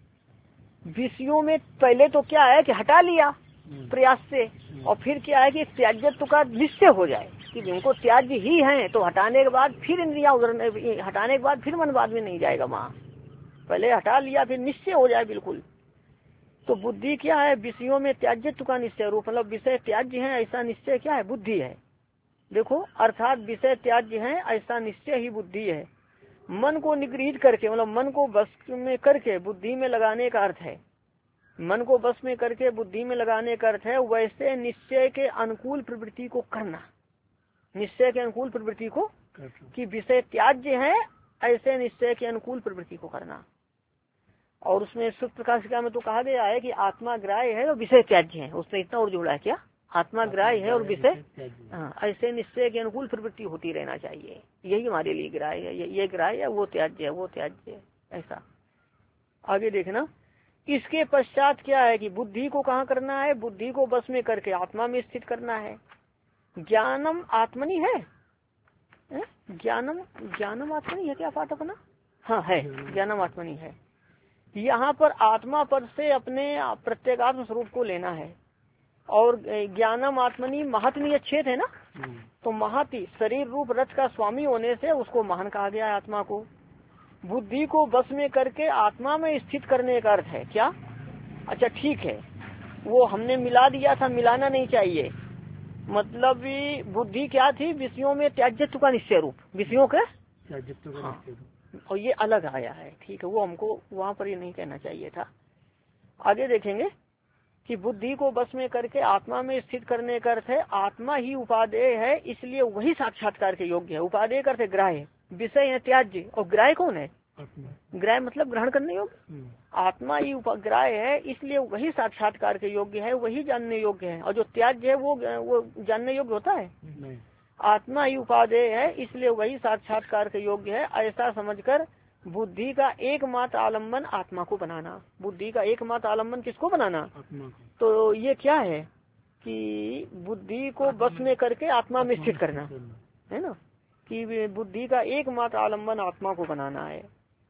[SPEAKER 1] विषयों में पहले तो क्या है कि हटा लिया प्रयास से, और फिर क्या है कि त्याज्यत्व का निश्चय हो जाए कि उनको त्याज्य ही है, तो हटाने के बाद फिर इंद्रियां उधर, हटाने के बाद फिर मन बाद में नहीं जाएगा वहाँ, पहले हटा लिया फिर निश्चय हो जाए बिल्कुल। तो बुद्धि क्या है, विषयों में त्याज्यत्व का निश्चय रूप, मतलब विषय त्याज्य है ऐसा निश्चय क्या है, बुद्धि है। देखो, अर्थात विषय त्याज्य है ऐसा निश्चय ही बुद्धि है। मन को निगृहित करके, मतलब मन को बस में करके बुद्धि में लगाने का अर्थ है, मन को बस में करके बुद्धि में लगाने का अर्थ है वैसे निश्चय के अनुकूल प्रवृत्ति को करना, निश्चय के अनुकूल प्रवृत्ति को, कि विषय त्याज्य है ऐसे निश्चय के अनुकूल प्रवृत्ति को करना। और उसमें सुख प्रकाशिका में तो कहा गया है कि आत्मा ग्राह्य है और विषय त्याज्य है, उसने इतना और जोड़ा है क्या, आत्मा ग्राह्य है और विषय, हाँ, ऐसे निश्चय के अनुकूल प्रवृत्ति होती रहना चाहिए, यही हमारे लिए ग्राह्य है, ये, ये ग्राह्य है, वो त्याज्य है, वो त्याज्य है, ऐसा। आगे देखना, इसके पश्चात क्या है कि बुद्धि को कहाँ करना है, बुद्धि को बस में करके आत्मा में स्थित करना है। ज्ञानम आत्मनि है, ज्ञानम ज्ञानम आत्मनि है क्या पाठ अपना, हाँ है, ज्ञानम आत्मनि है। यहाँ पर आत्मा पद से अपने प्रत्येगात्म स्वरूप को लेना है, और ज्ञानम आत्मनि महात्म्य छेद है ना, तो महति शरीर रूप रथ का स्वामी होने से उसको महान कहा गया है आत्मा को। बुद्धि को बस में करके आत्मा में स्थित करने का अर्थ है क्या, अच्छा ठीक है, वो हमने मिला दिया था, मिलाना नहीं चाहिए। मतलब बुद्धि क्या थी, विषयों में त्याज्यत्व का निश्चय रूप, विषयों के त्याज्यत्व का निश्चय रूप, और ये अलग आया है, ठीक है, वो हमको वहाँ पर ये नहीं कहना चाहिए था। आगे देखेंगे कि बुद्धि को बस में करके आत्मा में स्थित करने का अर्थ है आत्मा ही उपादेय है, इसलिए वही साक्षात्कार के योग्य है। उपादेय करते ग्राह्य, विषय है त्याज्य, और ग्राह्य कौन है, ग्राह्य मतलब ग्रहण करने योग्य, आत्मा ही ग्राह्य है इसलिए वही साक्षात्कार के योग्य है, वही जानने योग्य है, और जो त्याज्य है वो वो जानने योग्य होता है नहीं। आत्मा ही उपादेय है इसलिए वही साक्षात्कार के योग्य है, ऐसा समझकर बुद्धि का एकमात्र आलम्बन आत्मा को बनाना। बुद्धि का एकमात्र आलम्बन किसको बनाना, आत्मा को। तो ये क्या है कि बुद्धि को बस में करके आत्मा में स्थित करना है ना, कि बुद्धि का एकमात्र आलम्बन आत्मा को बनाना है।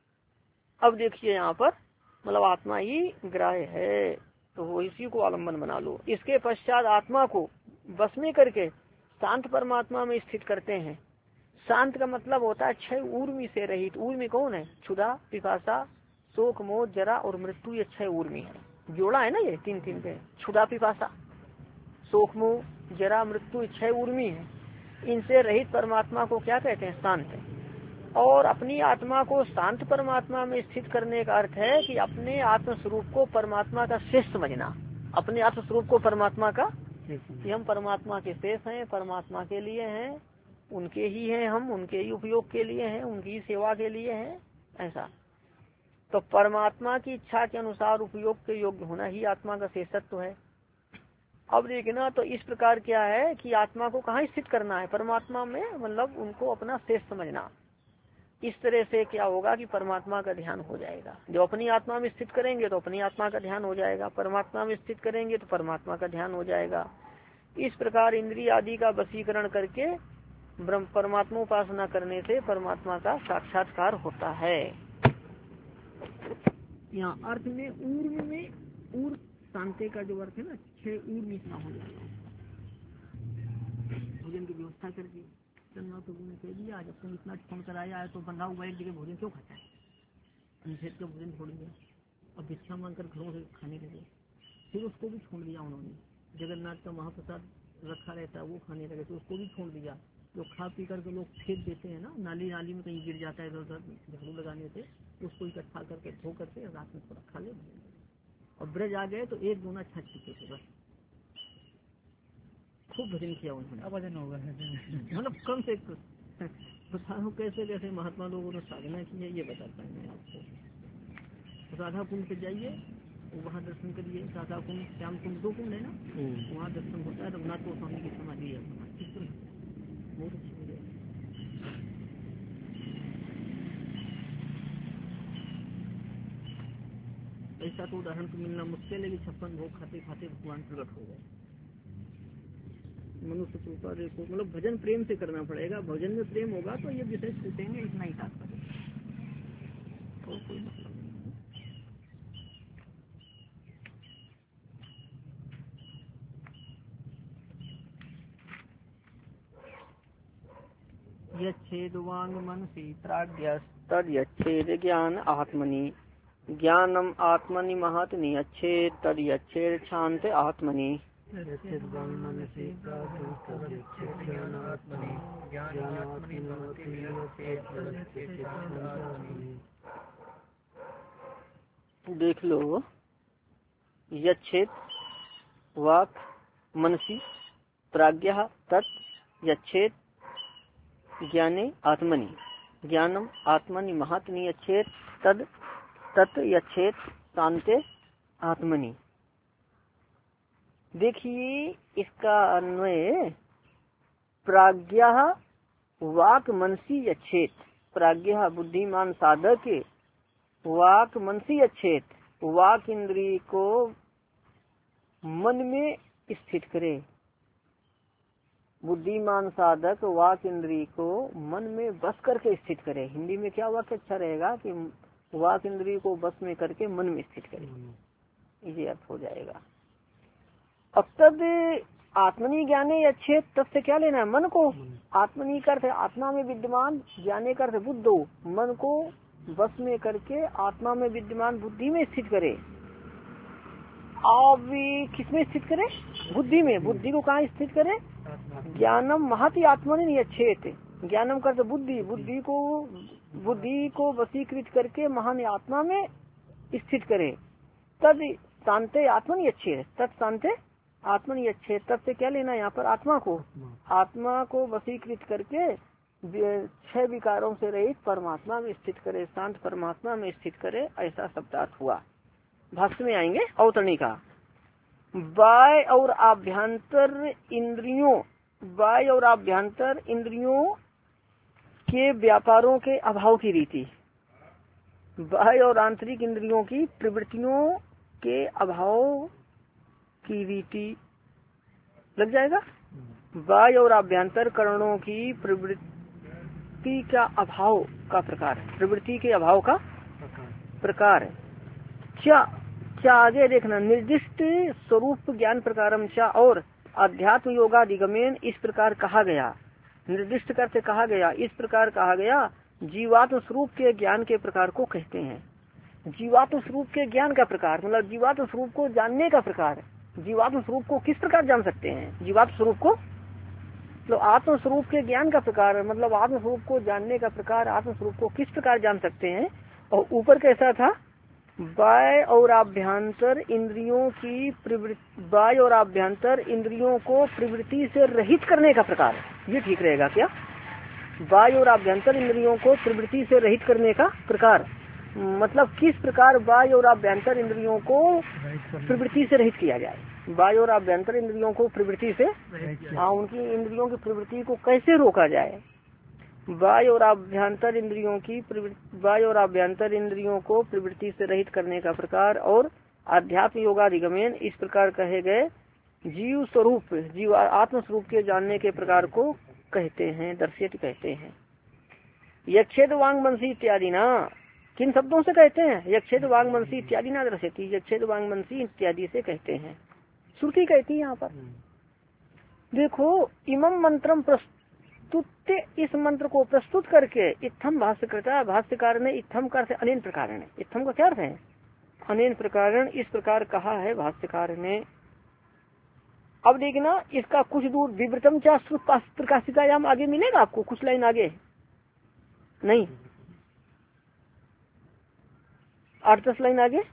[SPEAKER 1] अब देखिए यहाँ पर मतलब आत्मा ही ग्राह्य है, तो वो इसी को आलम्बन बना लो। इसके पश्चात आत्मा को बस में करके शांत परमात्मा में स्थित करते हैं। शांत का मतलब होता है छह ऊर्मी से रहित। ऊर्मी कौन है, क्षुधा, पिपासा, शोक, मोह, जरा और मृत्यु, ये छह ऊर्मी है, जोड़ा है ना ये तीन तीन पे, क्षुधा, पिपासा, शोक, मोह, जरा, मृत्यु, छह ऊर्मी है। इनसे रहित परमात्मा को क्या कहते हैं, शांत। और अपनी आत्मा को शांत परमात्मा में स्थित करने का अर्थ है कि अपने आत्म स्वरूप को परमात्मा का शेष समझना। अपने आत्म स्वरूप को परमात्मा का, कि हम परमात्मा के शेष हैं, परमात्मा के लिए हैं, उनके ही हैं, हम उनके ही उपयोग के लिए हैं, उनकी सेवा के लिए हैं, ऐसा। तो परमात्मा की इच्छा के अनुसार उपयोग के योग्य होना ही आत्मा का शेषत्व है। अब देखना, तो इस प्रकार क्या है कि आत्मा को कहाँ स्थित करना है, परमात्मा में, मतलब उनको अपना शेष समझना। इस तरह से क्या होगा कि परमात्मा का ध्यान हो जाएगा। जो अपनी आत्मा में स्थित करेंगे तो अपनी आत्मा का ध्यान हो जाएगा, परमात्मा में स्थित करेंगे तो परमात्मा का ध्यान हो जाएगा। इस प्रकार इंद्रिय आदि का वशीकरण करके ब्रह्म परमात्मा उपासना करने से परमात्मा का साक्षात्कार होता है। यहाँ अर्थ में ऊर्म में ऊर्म शांति का जो अर्थ है ना, छह ऊर्म इतना हो जाएगा। भोजन की व्यवस्था करके चलना तो कह दिया, जब तुम इतना फोन कराया है तो बंधा हुआ एक जगह भोजन क्यों खाता है, निषेध का भोजन छोड़ दिया, अब भिक्षा मांग कर घरों से खाने लगे, फिर उसको भी छोड़ दिया उन्होंने। जगन्नाथ का महाप्रसाद रखा रहता है वो खाने लगे तो उसको भी छोड़ दिया। जो खा पी करके लोग फेंक देते हैं ना, नाली नाली में कहीं गिर जाता है इधर उधर झाड़ू लगाने से, उसको इकट्ठा करके धो करके रात में थोड़ा खा ले। और ब्रज आ गए तो एक दोना छाछ पीते थे, बस खूब भजन किया उन्होंने। भजन होगा मतलब कम से कम कैसे कैसे महात्मा लोगों ने साधना की है ये बताता है मैं आपको। राधा कुंड से जाइए, वहाँ दर्शन करिए। राधा कुंड, श्याम कुंड, दो कुंड है ना, वहाँ दर्शन होता है। रघुनाथ गोस्वामी की समाधि है, बहुत अच्छी जगह है। ऐसा तो उदाहरण तो मिलना मुश्किल है, लेकिन छप्पन भोग खाते खाते भगवान प्रकट हो गए। मनुष्य कृपा देखो, मतलब भजन प्रेम से करना पड़ेगा। भजन में प्रेम होगा तो ये विषय छूटेंगे, इतना ही तात्पर्य, और कोई मतलब नहीं। यच्छेद वांग मनसि प्राज्ञस्तद्यच्छेद ज्ञान आत्मनि, ज्ञानम आत्मनि महत्नि अच्छेद तद्यच्छेद शांत आत्मनि। देख लो, यच्छेद वाक मनसी प्राज्ञः तत् यच्छेद ज्ञाने आत्मनि, ज्ञानम आत्मनि महात्मनि यच्छेद तद तत् यच्छेद शांते आत्मनि। देखिए इसका अन्वय प्राज्ञः वाक मनसी यच्छेद, प्राज्ञः बुद्धिमान साधक वाक मनसी यच्छेद, वाक इंद्रिय को मन में स्थित करे। बुद्धिमान साधक वाक इंद्रिय को मन में बस करके स्थित करे। हिंदी में क्या वाक्य अच्छा रहेगा कि वाक इंद्रिय को बस में करके मन में स्थित करे, ये अर्थ हो जाएगा। अब तब आत्मनि ज्ञाने अच्छे, तब से क्या लेना है? मन को। आत्मनि करते आत्मा में विद्यमान, ज्ञाने करते बुद्धो, मन को बस में करके आत्मा में विद्यमान बुद्धि में स्थित करे। अब किसमें स्थित करे? बुद्धि में। बुद्धि को कहाँ स्थित करे? ज्ञानम महति आत्मनि अच्छेत, ज्ञानम करते बुद्धि, बुद्धि को बुद्धि को वशीकृत करके महान आत्मा में स्थित करे। तद शांते आत्मनि अच्छे, तद शांते आत्मनि अच्छे, तब से क्या लेना है यहाँ पर? आत्मा को। आत्मा को वशीकृत करके छह विकारों से रहित परमात्मा में स्थित करे, शांत परमात्मा में स्थित करे, ऐसा शब्दार्थ हुआ। भाष्य में आएंगे अवतरणी का। बाह्य और आभ्यंतर इंद्रियों, बाह्य और आभ्यंतर इंद्रियों के व्यापारों के अभाव की रीति, बाह्य और आंतरिक इंद्रियों की प्रवृत्तियों के अभाव की रीति लग जाएगा। बाह्य और आभ्यंतर करणों की प्रवृत्ति का अभाव का प्रकार, प्रवृत्ति के अभाव का प्रकार। क्या क्या आगे देखना, निर्दिष्ट स्वरूप ज्ञान प्रकारम चा, और अध्यात्म योगाधिगमेन इस प्रकार कहा गया। निर्दिष्ट करते कहा गया, इस प्रकार कहा गया, जीवात्म स्वरूप के ज्ञान के प्रकार को कहते हैं। जीवात्म स्वरूप के ज्ञान का प्रकार मतलब जीवात्म स्वरूप को जानने का प्रकार। जीवात्म स्वरूप को किस प्रकार जान सकते हैं? जीवात्म स्वरूप को तो आत्म स्वरूप के ज्ञान का प्रकार मतलब आत्म स्वरूप को जानने का प्रकार, आत्म स्वरूप को किस प्रकार जान सकते हैं। और ऊपर कैसा था? बाह्य और आभ्यंतर इंद्रियों की प्रवृत्ति, बाह्य और आभ्यंतर इंद्रियों को प्रवृत्ति से रहित करने का प्रकार। ये ठीक रहेगा क्या? बाह्य और आभ्यंतर इंद्रियों को प्रवृत्ति से रहित करने का प्रकार मतलब किस प्रकार बाह्य और आभ्यंतर इंद्रियों को प्रवृत्ति से रहित किया जाए। बाह्य और आभ्यंतर इंद्रियों को प्रवृत्ति से, हाँ, उनकी इंद्रियों की प्रवृत्ति को कैसे रोका जाए। बाह्य और आभ्यंतर इंद्रियों की बाह्य और आभ्यंतर इंद्रियों को प्रवृत्ति से रहित करने का प्रकार। और आध्यात्म योगाधिगमेन इस प्रकार कहे गए जीव स्वरूप, जीव आत्म स्वरूप के जानने के प्रकार को कहते हैं, दर्शित कहते हैं। यक्षेद वांग मनसी इत्यादि ना, किन शब्दों से कहते हैं? यक्षेद वांग मनसी इत्यादि ना दर्शती, यक्षेद वांग मनसी इत्यादि से कहते हैं। श्रुति कहती है यहाँ पर। देखो, इमम मंत्रम प्रस्तुत, इस मंत्र को प्रस्तुत करके इत्थम भाष्यकृता, भाष्यकार ने इत्थम कर से अनेन प्रकार, इत्थम का क्या अर्थ है? अनेन प्रकार, इस प्रकार कहा है भाष्यकार ने। अब देखना, इसका कुछ दूर विवृतम चा प्रकाशिकायाम आगे मिलेगा आपको, कुछ लाइन आगे नहीं, आठ दस लाइन आगे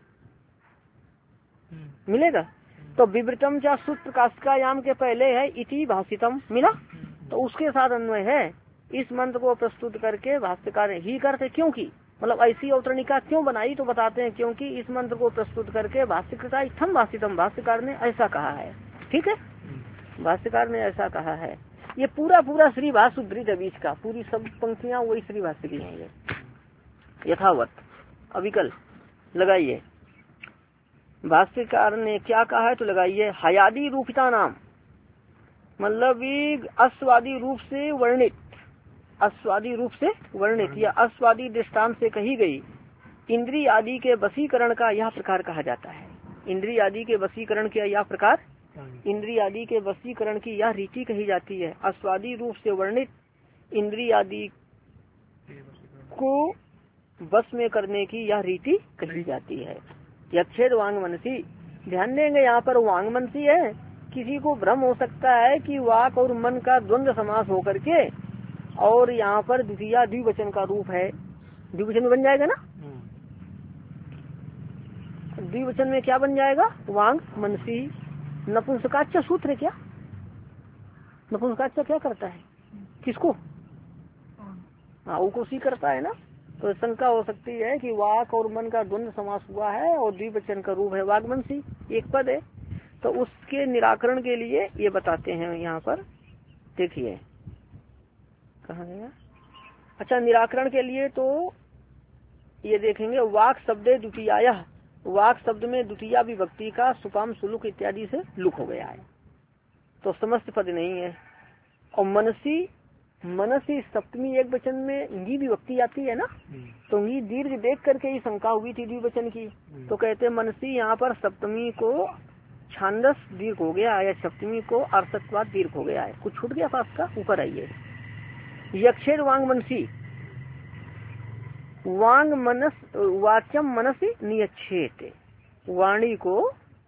[SPEAKER 1] मिलेगा। तो विवृतम चा सूत्र प्रकाशिकायाम के पहले है इति भाषितम, मिला? तो उसके साथ अन्वय है, इस मंत्र को प्रस्तुत करके भाष्यकार ही करते, क्योंकि मतलब ऐसी अवतरणिका क्यों बनाई, तो बताते हैं क्योंकि इस मंत्र को प्रस्तुत करके भाष्यकृता इत्थम भाषितम, भाष्यकार ने ऐसा कहा है। ठीक है, भाष्यकार ने ऐसा कहा है। ये पूरा पूरा श्री भाष्य उद्धृत है बीच का, पूरी सब पंक्तियां वही श्री भाष्य की हैं ये यथावत। अविकल लगाइए, भाष्यकार ने क्या कहा है तो लगाइए, हयादी रूपिता नाम, मतलब अस्वादी रूप से वर्णित, अस्वादी रूप से वर्णित या अस्वादी दृष्टांत से कही गई इंद्रिय आदि के वशीकरण का यह प्रकार कहा जाता है। इंद्रिय आदि के वशीकरण का यह प्रकार, इंद्रिय आदि के वशीकरण की यह रीति कही जाती है। अस्वादी रूप से वर्णित इंद्रिय आदि को वश में करने की यह रीति कही जाती है। यक्षेद वांगमनसी, ध्यान देंगे यहाँ पर वांगमनसी है। किसी को भ्रम हो सकता है कि वाक और मन का द्वंद्व समास होकर के और यहाँ पर द्वितीया द्विवचन का रूप है, द्विवचन में बन जाएगा ना, द्विवचन में क्या बन जाएगा, वांग मनसी। नपुंसकाच्य सूत्र क्या, नपुंसकाच्य क्या करता है, किसको, हाँ उकोसी करता है ना। तो शंका हो सकती है कि वाक और मन का द्वंद्व समास हुआ है और द्विवचन का रूप है वाग्मनसी, एक पद है। तो उसके निराकरण के लिए ये बताते हैं यहाँ पर, देखिए कहाँ गया, अच्छा निराकरण के लिए तो ये देखेंगे, वाक शब्दे द्वितीया, वाक शब्द में द्वितीया विभक्ति का सुपाम सुलुक इत्यादि से लुक हो गया है, तो समस्त पद नहीं है। और मनसी, मनसी सप्तमी एक वचन में गी विभक्ति आती है ना, तो गी दीर्घ देख करके ही शंका हुई थी द्विवचन की, तो कहते मनसी यहाँ पर सप्तमी को छांदस दीर्घ हो गया है, सप्तमी को अर्थत्वाद दीर्घ हो गया है, कुछ छूट गया पास का, ऊपर आइए। यक्षेर वांग मनसी, वांग मनस वाच्यम मनसी नियच्छेत, वाणी को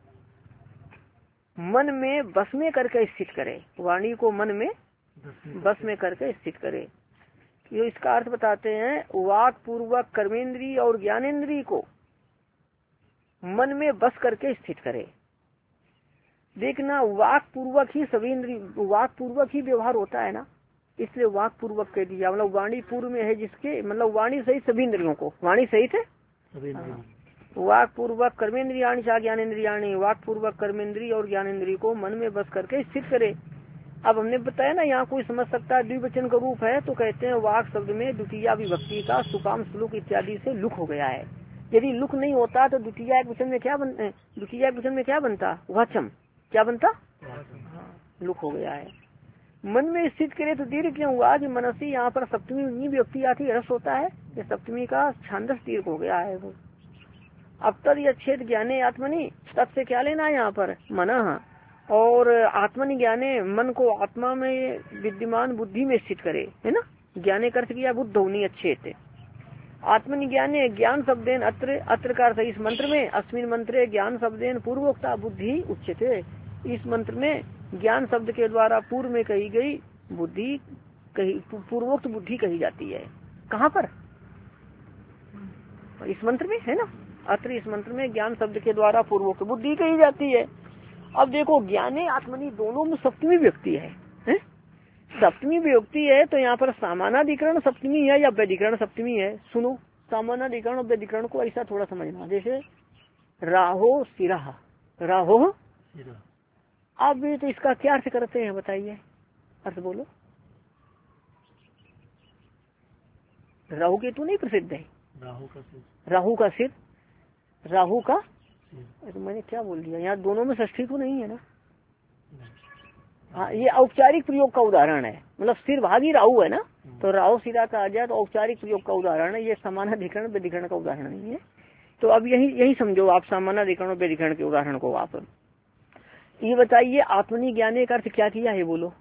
[SPEAKER 1] मन में बस में करके स्थित करे, वाणी को मन में बस में करके स्थित करे। ये इसका अर्थ बताते हैं, वाक पूर्वक कर्मेंद्री और ज्ञानेन्द्री को मन में बस करके स्थित करे। देखना वाक पूर्वक ही सभी इंद्री, वाक पूर्वक ही व्यवहार होता है ना, इसलिए वाक पूर्वक कह दिया, मतलब वाणी पूर्व में है जिसके, मतलब वाणी सहित सभी इंद्रियों को, वाणी सहित है वाक पूर्वक कर्मेंद्रियाणी चा ज्ञानेन्द्रियाणी, वाक पूर्वक कर्मेंद्री और ज्ञानेन्द्री को मन में बस करके स्थित करे। अब हमने बताया ना, यहाँ कोई समझ सकता है द्विवचन का रूप है, तो कहते हैं वाक शब्द में द्वितीया विभक्ति का सुकाम सुलुक इत्यादि से लुक हो गया है। यदि लुक नहीं होता तो द्वितीया एक वचन में क्या बन द्वितीया एक वचन में क्या बनता, वाचम क्या बनता, लुक हो गया है। मन में स्थित करे तो दीर्घ क्यों हुआ, कि मनसी यहाँ पर सप्तमी विभक्ति आती है, रस होता है, ये सप्तमी का छांदस दीर्घ हो गया है। अब तद यच्छेद ज्ञाने आत्मनि, तद से क्या लेना है यहाँ पर, मन, और आत्मनि ज्ञाने, मन को आत्मा में विद्यमान बुद्धि में स्थित करे, है ना, ज्ञाने कर किया बुद्ध होनी अच्छे थे। आत्मनि ज्ञाने, ज्ञान शब्देन अत्र, अत्र का अर्थ इस मंत्र में, अस्मिन मंत्रे ज्ञान शब्देन पूर्वोक्ता बुद्धि उच्यते, इस मंत्र में ज्ञान शब्द के द्वारा पूर्व में कही गई बुद्धि कही, पूर्वोक्त बुद्धि कही जाती है। कहाँ पर, इस मंत्र में है ना, अत्र इस मंत्र में ज्ञान शब्द के द्वारा पूर्वोक्त बुद्धि कही जाती है। अब देखो ज्ञाने आत्मनि दोनों में सप्तमी विभक्ति है, है? सप्तमी विभक्ति है, तो यहाँ पर सामानाधिकरण सप्तमी है या व्यधिकरण सप्तमी है। सुनो, सामानाधिकरण और व्यधिकरण को ऐसा थोड़ा समझना, जैसे राहो सिराह, राहो, अब तो इसका क्या अर्थ करते हैं बताइए, अर्थ बोलो। राहु केतु नहीं प्रसिद्ध है, राहु का सिर, राहु का सिर, राहु का, तो मैंने क्या बोल दिया, यहाँ दोनों में षष्ठी तो नहीं है ना। हाँ, ये औपचारिक प्रयोग का उदाहरण है, मतलब सिर भागी राहु है ना, तो राहु सिरा का आ जाए तो औपचारिक प्रयोग का उदाहरण है, ये समानाधिकरण व्यधिकरण का उदाहरण नहीं है। तो अब यही यही समझो आप समानाधिकरण और व्यधिकरण के उदाहरण को। आप ये बताइए आत्मनि ज्ञाने का अर्थ क्या किया है, बोलो।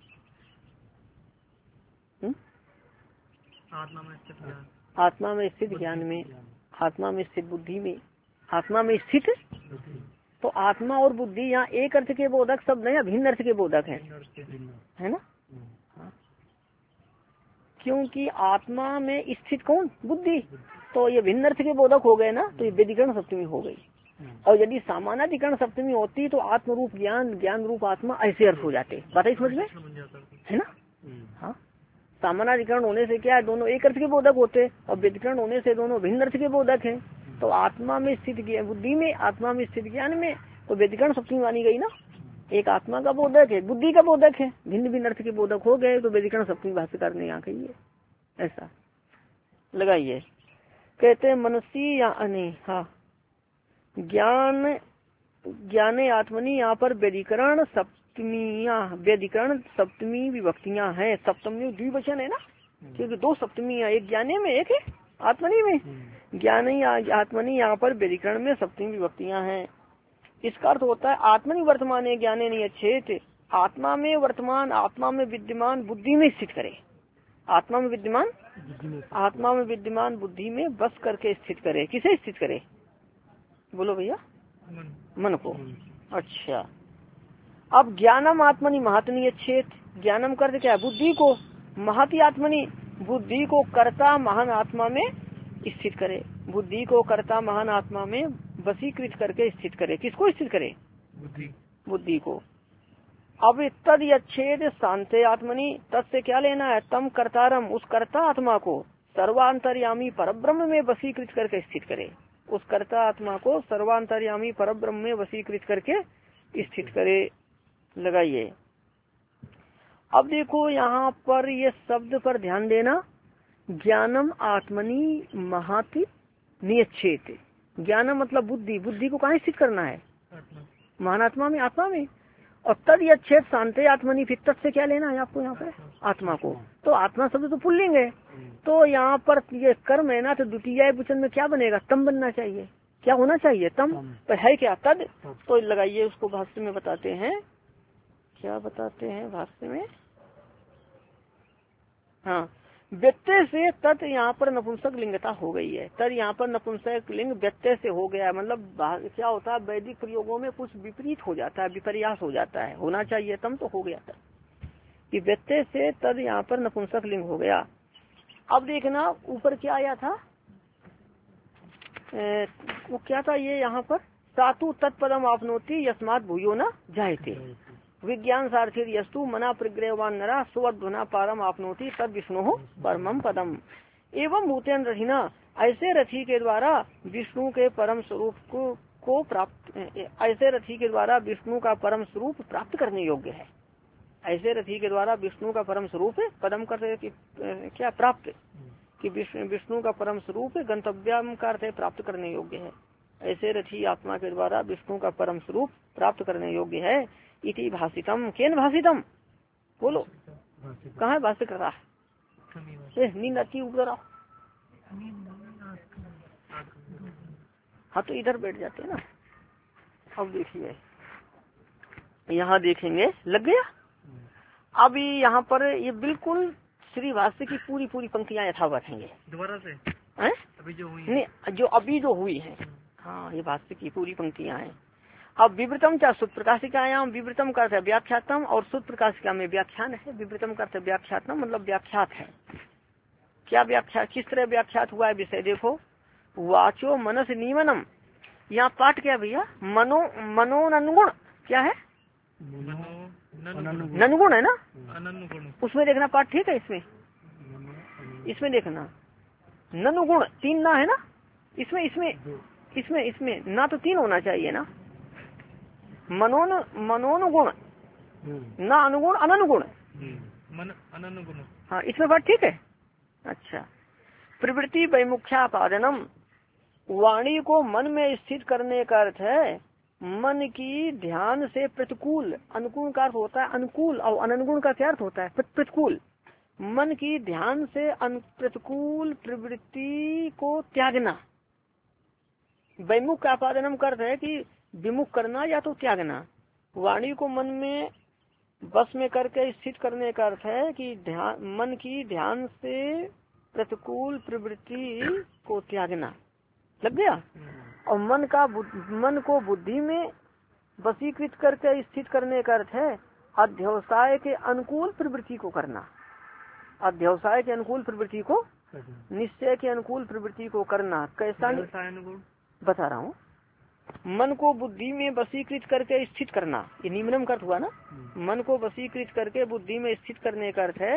[SPEAKER 1] हुँ?
[SPEAKER 2] आत्मा में स्थित ज्ञान,
[SPEAKER 1] आत्मा में स्थित ज्ञान में, आत्मा में स्थित बुद्धि में, आत्मा में स्थित, तो आत्मा और बुद्धि यहाँ एक अर्थ के बोधक शब्द है या भिन्न अर्थ के बोधक है, है ना। हाँ। क्योंकि आत्मा में स्थित कौन, बुद्धि, तो ये भिन्न अर्थ के बोधक हो गए ना, तो ये व्यधिकरण सप्तमी हो गई। और यदि सामानाधिकरण सप्तमी होती तो आत्म रूप ज्ञान, ज्ञान रूप आत्मा, ऐसे अर्थ हो जाते। बात है समझ में, है ना। हाँ, सामानाधिकरण होने से क्या है, दोनों एक अर्थ के बोधक होते, और व्यधिकरण होने से दोनों भिन्न अर्थ के बोधक हैं। तो आत्मा में स्थित बुद्धि में, आत्मा में स्थित ज्ञान में तो व्यधिकरण सप्तमी मानी गई ना। एक आत्मा का बोधक है, बुद्धि का बोधक है, भिन्न भिन्न अर्थ के बोधक हो गए तो व्यधिकरण सप्तमी भाष्यकार ने यहाँ कही है। ऐसा लगाइए, कहते हैं मनसी या नहीं, हाँ ज्ञान ज्ञाने आत्मनि, यहाँ पर व्यधिकरण सप्तमिया, व्यधिकरण सप्तमी विभक्तियां हैं। सप्तमी द्विवचन है ना, क्योंकि दो सप्तमियां, एक ज्ञाने में एक है आत्मनि में। ज्ञानी आत्मनि, यहाँ पर व्यधिकरण में सप्तमी विभक्तियां हैं। इसका अर्थ होता है आत्मनि वर्तमान ज्ञाने नहीं अच्छे, आत्मा में वर्तमान, आत्मा में विद्यमान बुद्धि में स्थित करे। आत्मा में विद्यमान, आत्मा में विद्यमान बुद्धि में बस करके स्थित करे। किसे स्थित करे, बोलो भैया, मन को। अच्छा, अब ज्ञानम आत्मनि महात्मनि अच्छेत, ज्ञानम करते क्या है, बुद्धि को, महति आत्मनि, बुद्धि को कर्ता महान आत्मा में स्थित करे। बुद्धि को कर्ता महान आत्मा में वशीकृत करके स्थित करे। किसको स्थित करे, बुद्धि, बुद्धि को। अब तद यच्छेद शांते आत्मनि, तद से क्या लेना है, तम कर्तारम, उस कर्ता आत्मा को सर्वांतर्यामी परब्रह्म में वशीकृत करके स्थित करे। उस कर्ता आत्मा को सर्वांतर्यामी परब्रह्म में वशीकृत करके स्थित करे। लगाइए, अब देखो यहाँ पर ये शब्द पर ध्यान देना, ज्ञानम आत्मनि महाति नियच्छेत। ज्ञानम मतलब बुद्धि, बुद्धि को कहाँ स्थित करना है, महानात्मा में, आत्मा में। और तद यच्छेद शांते आत्मनि, फिर तद से क्या लेना है आपको यहाँ पे, आत्मा को। तो आत्मा शब्द तो पुल्लिंग है, तो यहाँ पर ये कर्म है ना, तो द्वितीय वचन में क्या बनेगा, तम बनना चाहिए। क्या होना चाहिए, तम। पर है क्या, तद। तो लगाइए, उसको भाष्य में बताते हैं, क्या बताते हैं भाष्य में, हाँ व्यत्यय से तत् यहाँ पर नपुंसक लिंगता हो गई है। तद यहाँ पर नपुंसक लिंग व्यत्यय से हो गया है, मतलब क्या होता है, वैदिक प्रयोगों में कुछ विपरीत हो जाता है, विपर्यास हो जाता है। होना चाहिए तम, तो हो गया था कि व्यत्यय से तद यहाँ पर नपुंसक लिंग हो गया। अब देखना ऊपर क्या आया था, ए, वो क्या था ये यहाँ पर, सातु तत्पदम आपनोति यस्मात् भूयो न जायते, विज्ञान सार्थिर यस्तु मना प्रग्रहवान नरा स्वध्वना पारम आपनोति तद विष्णु परमम पदम। एवं भूतेन रथिना, ऐसे रथी के द्वारा विष्णु के परम स्वरूप को, को प्राप्त, ऐसे रथी के द्वारा विष्णु का परम स्वरूप प्राप्त करने योग्य है। ऐसे रथी के द्वारा विष्णु का परम स्वरूप पदम करते कि, क्या प्राप्त, कि विष्णु का परम स्वरूप गंतव्यम करते प्राप्त करने योग्य है। ऐसे रथी आत्मा के द्वारा विष्णु का परम स्वरूप प्राप्त करने योग्य है। इति भाषितम, केन भाषितम, बोलो कहाँ है भाष्य कर रहा है, नींद आती ऊपर आओ। हाँ तो इधर बैठ जाते हैं ना। अब देखिए यहाँ देखेंगे, लग गया। अभी यहाँ पर ये बिल्कुल श्री भाष्य की पूरी पूरी पंक्तियां यथावत हैं।
[SPEAKER 2] दोबारा से
[SPEAKER 1] हैं?
[SPEAKER 2] अभी जो हुई
[SPEAKER 1] नहीं, जो अभी जो हुई है, हाँ ये भाष्य की पूरी पंक्तियां हैं। अब विवृतम क्या सुत प्रकाशिकायाम, विवृतम का अर्थ व्याख्यातम, और सुत प्रकाशिका में व्याख्यान है। विवृतम का अर्थ व्याख्यातम मतलब व्याख्यात है। क्या व्याख्या, किस तरह व्याख्यात हुआ है विषय देखो। वाचो मनस नियमनम, यहाँ पाठ क्या भैया, मनो मनोनुगुण, क्या है, ननुगुण है ना, उसमें देखना पाठ ठीक है। इसमें इसमें देखना ननुगुण, तीन ना है ना इसमें, इसमें इसमें इसमें ना तो तीन होना चाहिए ना, मनोन मनोनुगुण ना अनुगुण अननुगुण,
[SPEAKER 2] मन अननुगुण,
[SPEAKER 1] हाँ इसमें बात ठीक है। अच्छा, प्रवृत्ति वैमुख्यापादनम, वाणी को मन में स्थित करने का अर्थ है मन की ध्यान से प्रतिकूल, अनुकूल का अर्थ होता है अनुकूल, और अननुगुण का क्या अर्थ होता है प्रतिकूल। मन की ध्यान से प्रतिकूल प्रवृत्ति को त्यागना। वैमुख आपादनम का अर्थ है कि विमुख करना या तो त्यागना। वाणी को मन में बस में करके स्थित करने का अर्थ है कि ध्यान, मन की ध्यान से प्रतिकूल प्रवृत्ति को त्यागना। लग गया। और मन का मन को बुद्धि में वशीकृत करके स्थित करने का अर्थ है अध्यवसाय के अनुकूल प्रवृत्ति को करना। अध्यवसाय के अनुकूल प्रवृत्ति को, निश्चय के अनुकूल प्रवृत्ति को करना। कैसा बता रहा हूँ, मन को बुद्धि में वशीकृत करके स्थित करना, ये निम्नम का अर्थ हुआ ना। मन को वशीकृत करके बुद्धि में स्थित करने का अर्थ है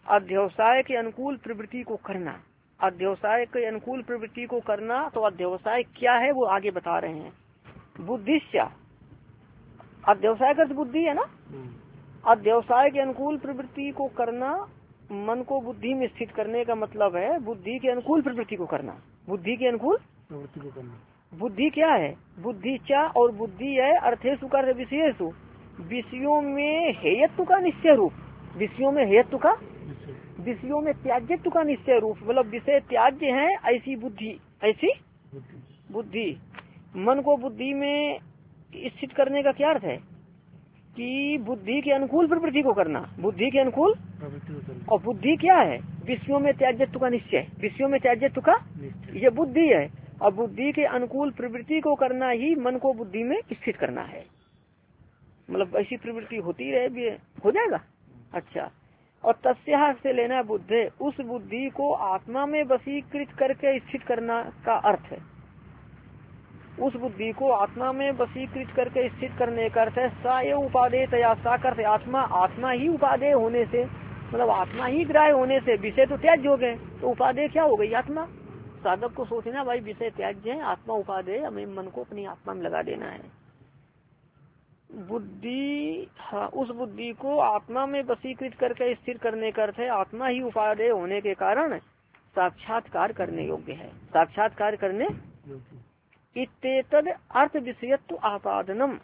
[SPEAKER 1] अध्यवसाय के अनुकूल प्रवृत्ति को करना, अध्यवसाय के अनुकूल प्रवृत्ति को करना। तो अध्यवसाय क्या है वो आगे बता रहे हैं। बुद्धिश्च, अध्यवसाय का बुद्धि है ना। अध्यवसाय के अनुकूल प्रवृत्ति को करना, मन को बुद्धि में स्थित करने का मतलब है बुद्धि के अनुकूल प्रवृत्ति को करना। बुद्धि के अनुकूल प्रवृत्ति को करना। बुद्धि क्या है? बुद्धि चा और बुद्धि है अर्थेषु कर विषयेषु, विषयों में हेयत्व का निश्चय रूप, विषयों में हेयत्व का, विषयों में त्याज्यत्व का निश्चय रूप, मतलब विषय त्याज्य है ऐसी बुद्धि, ऐसी बुद्धि। मन को बुद्धि में स्थित करने का क्या अर्थ है कि बुद्धि के अनुकूल प्रवृत्ति को करना, बुद्धि के अनुकूल प्रवृत्ति को करना। और बुद्धि क्या है? विषयों में त्याज्यत्व का निश्चय, विषयों में त्याज्यत्व का ये बुद्धि है। और बुद्धि के अनुकूल प्रवृत्ति को करना ही मन को बुद्धि में स्थित करना है, मतलब ऐसी प्रवृत्ति होती रहे भी हो जाएगा। अच्छा, और तस्या से लेना बुद्धि, उस बुद्धि को आत्मा में वशीकृत करके स्थित करना का अर्थ है। उस बुद्धि को आत्मा में वशीकृत करके स्थित करने का अर्थ है सा ये उपादेय तया, सा करते आत्मा, आत्मा ही उपादेय होने से, मतलब आत्मा ही ग्राह्य होने से, विषय तो त्याज्य हो गए तो उपादेय क्या हो गई? आत्मा। साधक को सोचना भाई विषय त्याज्य है, आत्मा उपादेय, हमें मन को अपनी आत्मा में लगा देना है। बुद्धि, हाँ, उस बुद्धि को आत्मा में वशीकृत करके स्थिर करने का अर्थ है आत्मा ही उपादेय होने के कारण साक्षात्कार करने योग्य है, साक्षात्कार करने इत्येतद् अर्थ विषयत्व आपादनम।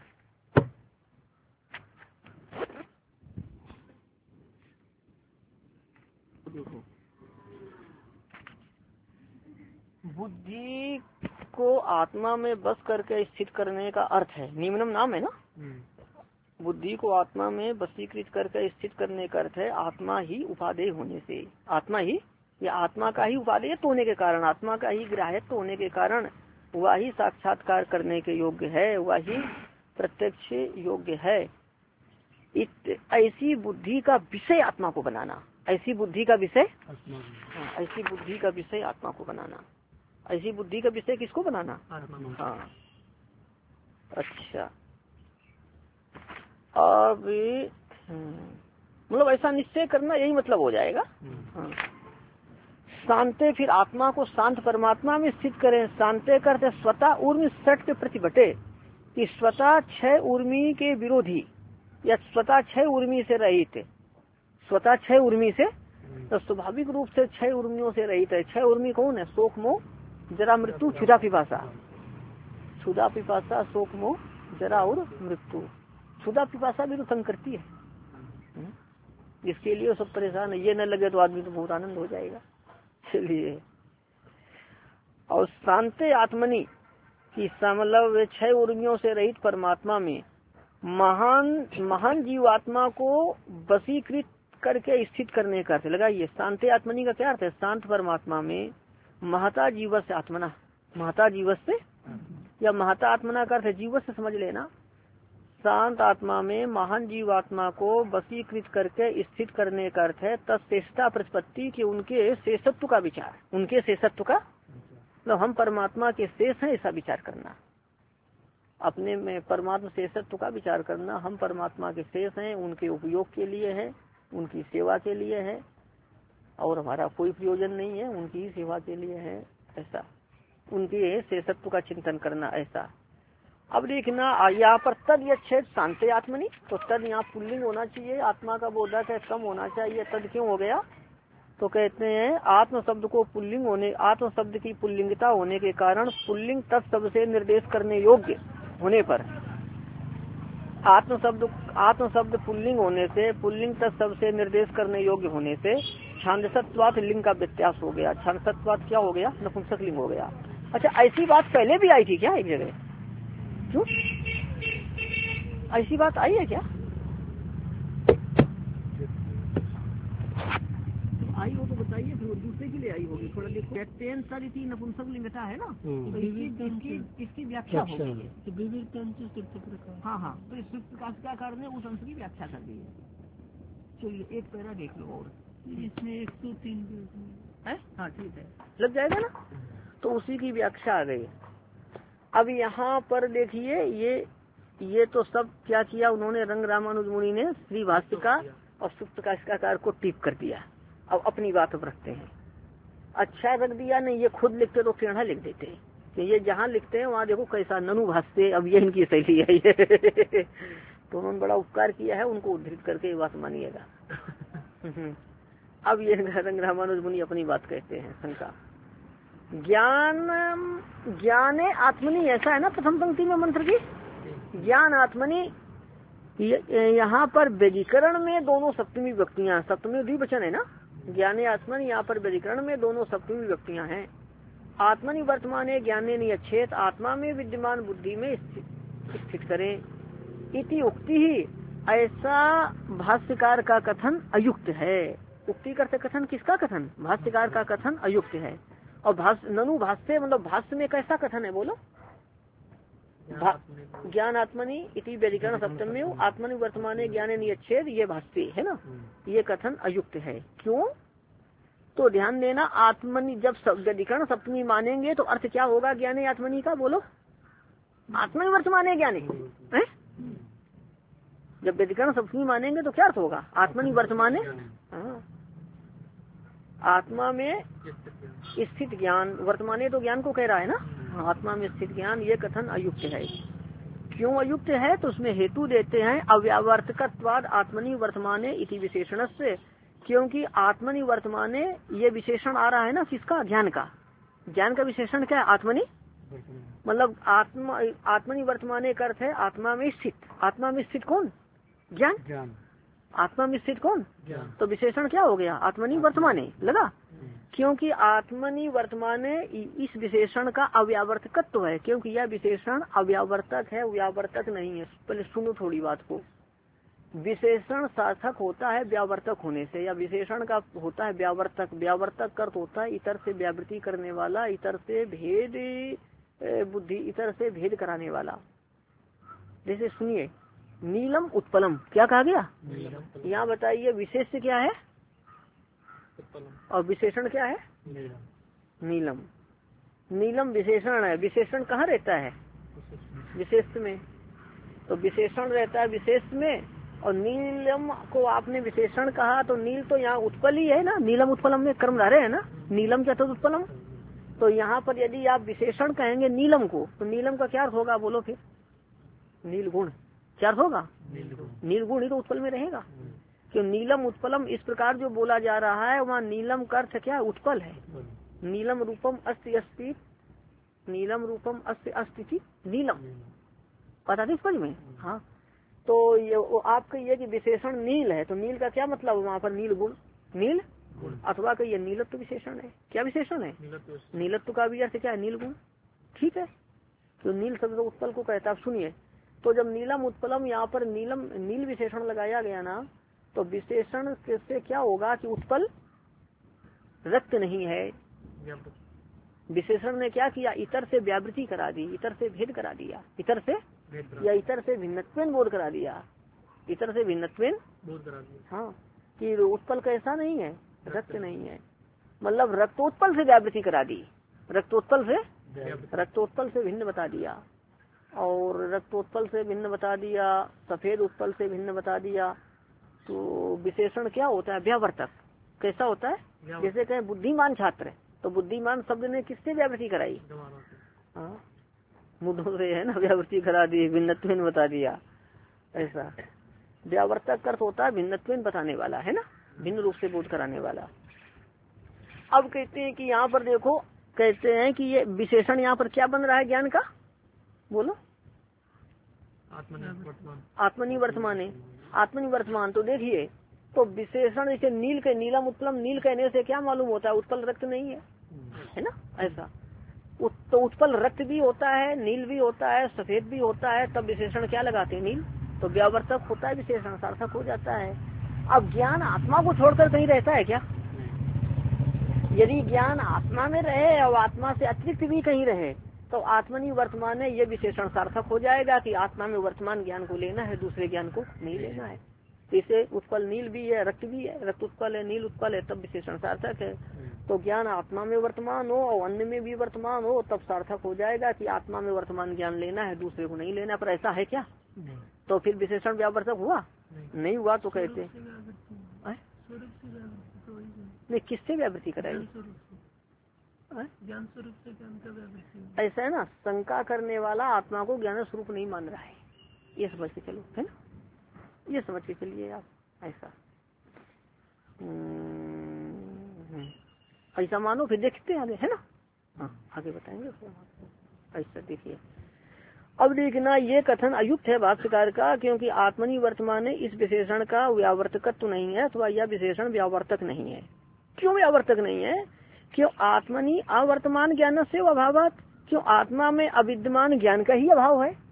[SPEAKER 1] बुद्धि को आत्मा में बस करके स्थित करने का अर्थ है, निम्नम नाम है ना। बुद्धि को आत्मा में वशीकृत करके स्थित करने का अर्थ है आत्मा ही उपादेय होने से, आत्मा ही या आत्मा का ही उपादेय होने के कारण, आत्मा का ही ग्राह्यत्व होने के कारण वही साक्षात्कार करने के योग्य है, वही प्रत्यक्ष योग्य है। ऐसी बुद्धि का विषय आत्मा को बनाना, ऐसी बुद्धि का विषय, ऐसी बुद्धि का विषय आत्मा को बनाना, ऐसी बुद्धि का विषय किसको बनाना? हाँ, अच्छा। अब मतलब ऐसा निश्चय करना, यही मतलब हो जाएगा। हाँ, शांते, फिर आत्मा को शांत परमात्मा में स्थित करें। शांते करते स्वतः उर्मी सट के प्रतिभटे, कि स्वतः छह उर्मी के विरोधी या स्वतः छह उर्मी से रहित, स्वतः छह उर्मी से, तो स्वाभाविक रूप से छह उर्मियों से रहित है। छह उर्मी कौन है? शोक मोह जरा मृत्यु क्षुधा पिपासा, क्षुधा पिपासा शोक मोह जरा और मृत्यु। क्षुधा पिपासा भी तो तंग करती है, जिसके लिए सब परेशान है। ये न लगे तो आदमी तो बहुत आनंद हो जाएगा। चलिए, और शांति आत्मनि की मतलब छह उर्मियों से रहित परमात्मा में महान महान जीव आत्मा को वशीकृत करके स्थित करने का अर्थ लगाइए। शांति आत्मनि का क्या अर्थ है? शांत परमात्मा में महता जीवस से आत्मना, महता जीवस से या महता आत्मना का अर्थ है जीवस से, समझ लेना। शांत आत्मा में महान जीव आत्मा को वशीकृत करके स्थित करने का अर्थ है तत्शेषता प्रतिपत्ति के, उनके शेषत्व का विचार, उनके शेषत्व का मतलब हम परमात्मा के शेष हैं ऐसा विचार करना, अपने में परमात्मा शेषत्व का विचार करना। हम परमात्मा के शेष हैं, उनके उपयोग के लिए है, उनकी सेवा के लिए है, और हमारा कोई प्रयोजन नहीं है, उनकी ही सेवा के लिए है, ऐसा उनके शेषत्व का चिंतन करना, ऐसा। अब देखना यहाँ पर तद यच्छेद शांति आत्मनि, तो तद यहाँ पुल्लिंग होना चाहिए, आत्मा का बोधक है कम होना चाहिए। तद क्यों हो गया? तो कहते हैं आत्म शब्द को पुल्लिंग होने, आत्म शब्द की पुल्लिंगता होने के कारण पुल्लिंग तत्शब्द से निर्देश करने योग्य होने पर, आत्म शब्द आत्म शब्द पुल्लिंग होने से, पुल्लिंग तत्शब्द से निर्देश करने योग्य होने से छांदसत्वात लिंग का व्यत्यास हो गया। छांदसत्वात क्या हो गया? नपुंसक लिंग हो गया। अच्छा, ऐसी बात पहले भी आई थी क्या एक जगह? क्यों ऐसी बात आई है क्या? आई हो तो बताइए, फिर दूसरे के लिए आई होगी। थोड़ा देखो, तेन सरिति नपुंसक लिंगता है ना, तो इसकी इसकी इसकी व्याख्या होगी। हाँ हाँ, तो इस प्रकाश का कारण ने उस अंश की व्याख्या कर दी है। चलिए एक पैरा देख लो, और इसमें एक सौ तीन है। हाँ ठीक है, लग जाएगा ना, तो उसी की व्याख्या आ गई। अब यहाँ पर देखिए, ये ये तो सब क्या किया उन्होंने, रंग रामानुज मुनि ने श्री भाष्य का और सुप्त का कार को टिप कर दिया। अब अपनी बात अब रखते हैं। अच्छा रख दिया नहीं, ये खुद लिखते तो टेढ़ा लिख देते हैं कि ये जहाँ लिखते हैं वहाँ देखो कैसा ननु भाषते, अब ये इनकी शैली है ये तो उन्होंने बड़ा उपकार किया है, उनको उद्धृत करके ये बात मानिएगा। अब ये रंग रामानुज मुनि अपनी बात कहते हैं। शंका ज्ञान ज्ञाने आत्मनि, ऐसा है ना प्रथम पंक्ति में मंत्र की, ज्ञान आत्मनि। यहाँ पर व्यधिकरण में दोनों सप्तमी व्यक्तियां, सप्तमी द्विवचन है ना, ज्ञाने आत्मनि, यहाँ पर व्यधिकरण में दोनों सप्तमी व्यक्तियां हैं। आत्मनि वर्तमाने ज्ञाने नियच्छेद, आत्मा में विद्यमान बुद्धि में स्थित करें। इति उक्ति ही, ऐसा भाष्यकार का कथन अयुक्त है। उक्ति करते कथन, किसका कथन? भाष्यकार का कथन अयुक्त है। और भाष्य ननु भाष्य मतलब भाष्य में कैसा कथन है बोलो? ज्ञान आत्मनि इति व्यधिकरण सप्तमी आत्मनि वर्तमाने ज्ञाने नियच्छेद, ये भाष्य है ना, ये कथन अयुक्त है। क्यों? तो ध्यान देना, आत्मनि जब व्यधिकरण सप्तमी मानेंगे तो अर्थ क्या होगा ज्ञाने आत्मनि का बोलो? आत्मनि वर्तमाने ज्ञाने है। जब व्यधिकरण सप्तमी मानेंगे तो क्या अर्थ होगा? आत्मनि वर्तमाने, हाँ, आत्मा में स्थित ज्ञान, वर्तमाने तो ज्ञान को कह रहा है ना, आत्मा में स्थित ज्ञान, ये कथन अयुक्त है। क्यों अयुक्त है? तो उसमें हेतु देते हैं, अव्यावर्तकत्वाद आत्मनि वर्तमाने इति विशेषण से, क्योंकि आत्मनि वर्तमाने ये विशेषण आ रहा है ना, किसका? ज्ञान का। ज्ञान का विशेषण क्या है? आत्मनि, मतलब आत्मा, आत्मनि वर्तमाने का अर्थ है आत्मा में स्थित। आत्मा में स्थित कौन? ज्ञान। ज्ञान आत्मा में स्थित कौन? तो विशेषण क्या हो गया? आत्मनि वर्तमाने लगा, क्योंकि आत्मनि वर्तमाने इस विशेषण का अव्यावर्तकत्व है, क्योंकि यह विशेषण अव्यावर्तक है, व्यावर्तक नहीं है। पहले सुनो थोड़ी बात को। विशेषण सार्थक होता है व्यावर्तक होने से, या विशेषण का होता है व्यावर्तक। व्यावर्तक अर्थ होता है इतर से व्यावृत्ति करने वाला, इतर से भेद बुद्धि, इतर से भेद कराने वाला। जैसे सुनिए, नीलम उत्पलम, क्या कहा गया? यहाँ बताइए विशेष क्या है और विशेषण क्या है? नीलम। नीलम विशेषण है। विशेषण कहाँ रहता है? विशेष में। तो विशेषण रहता है विशेष में, और नीलम को आपने विशेषण कहा, तो नील तो यहाँ उत्पल ही है ना, नीलम उत्पलम में कर्म धारे है ना, नीलम क्या तो उत्पलम। तो यहाँ पर यदि आप विशेषण कहेंगे नीलम को, तो नीलम का क्या अर्थ होगा बोलो फिर? नील गुण। क्या अर्थ होगा? नील गुण ही तो उत्पल में रहेगा। क्यों? नीलम उत्पलम इस प्रकार जो बोला जा रहा है, वहाँ नीलम का अर्थ क्या है? उत्पल है। नीलम रूपम अस्ति अस्ति, नीलम रूपम अस्ति अस्ति नीलम, पता थी समझ में? हाँ, तो ये आपका ये कि विशेषण नील है, तो नील का क्या मतलब? वहाँ पर नील गुण, नील अथवा का ये नीलत्व विशेषण है। क्या विशेषण है? नीलत्व का भी अर्थ क्या है? नील गुण। ठीक है, तो नील शब्द उत्पल को कहता है। सुनिए, तो जब नीलम उत्पलम यहाँ पर नीलम नील विशेषण लगाया गया ना, तो विशेषण से क्या होगा कि उत्पल रक्त नहीं है। विशेषण ने क्या किया? इतर से व्यावृत्ति करा दी, इतर से भेद करा दिया, इतर से या इतर से भिन्नत्वेन बोध करा दिया, इतर से भिन्नत्वेन बोध करा दिया। हाँ, कि उत्पल कैसा नहीं है? रक्त नहीं है, मतलब रक्तोत्पल से व्यावृत्ति करा दी, रक्तोत्पल से रक्तोत्पल से भिन्न बता दिया, और रक्तोत्पल से भिन्न बता दिया, सफेद उत्पल से भिन्न बता दिया। तो विशेषण क्या होता है? व्यावर्तक। कैसा होता है? जैसे कहें बुद्धिमान छात्र, तो बुद्धिमान शब्द ने किससे व्यावृत्ति कराई? हाँ, मुद्दों से है ना, व्यावृत्ति करा दी, भिन्नत्वेन बता दिया। ऐसा व्यावर्तक अर्थ होता है भिन्नत्वेन बताने वाला, है ना, भिन्न रूप से बोध कराने वाला। अब कहते हैं कि यहाँ पर देखो, कहते हैं कि ये विशेषण यहाँ पर क्या बन रहा है ज्ञान का? बोलो। आत्मनि वर्तमाने, आत्मनि वर्तमान। तो देखिए, तो विशेषण जैसे नील के, नीलम उत्पलम, नील कहने से क्या मालूम होता है? उत्पल रक्त नहीं है, है ना। ऐसा उत, तो उत्पल रक्त भी होता है, नील भी होता है, सफेद भी होता है, तब विशेषण क्या लगाते हैं? नील। तो व्यावर्तक होता है, विशेषण सार्थक हो जाता है। अब ज्ञान आत्मा को छोड़कर कहीं रहता है क्या? यदि ज्ञान आत्मा में रहे और आत्मा से अतिरिक्त भी कहीं रहे, तो आत्मनि वर्तमान में ये विशेषण सार्थक हो जाएगा कि आत्मा में वर्तमान ज्ञान को लेना है, दूसरे ज्ञान को नहीं लेना है। इसे उत्पल नील भी है, रक्त भी है, रक्त उत्पल है, नील उत्पल है, तब विशेषण सार्थक है। तो ज्ञान आत्मा में वर्तमान हो और अन्य में भी वर्तमान हो, तब सार्थक हो जाएगा कि आत्मा में वर्तमान ज्ञान लेना है, दूसरे को नहीं लेना। पर ऐसा है क्या? तो फिर विशेषण व्यावर्तक हुआ? नहीं हुआ। तो कहते ने किससे व्यावृत्ति कराई?
[SPEAKER 2] ज्ञान स्वरूप से ज्ञान का व्यावृत्ति।
[SPEAKER 1] ऐसा है ना, शंका करने वाला आत्मा को ज्ञान स्वरूप नहीं मान रहा है, ये समझ के चलो, है ना, ये समझ के चलिए आप। ऐसा ऐसा मानो, फिर देखते हैं आगे, है ना। हाँ आगे बताएंगे। ऐसा देखिए, अब देखना ये कथन अयुक्त है भाष्यकार का, क्योंकि आत्मनि वर्तमान इस विशेषण का व्यावर्तकत्व नहीं है, अथवा यह विशेषण व्यावर्तक नहीं है। क्यों व्यावर्तक नहीं है? क्यों आत्मनि अवर्तमान ज्ञान से अभावात, क्यों आत्मा में अविद्यमान ज्ञान का ही अभाव है।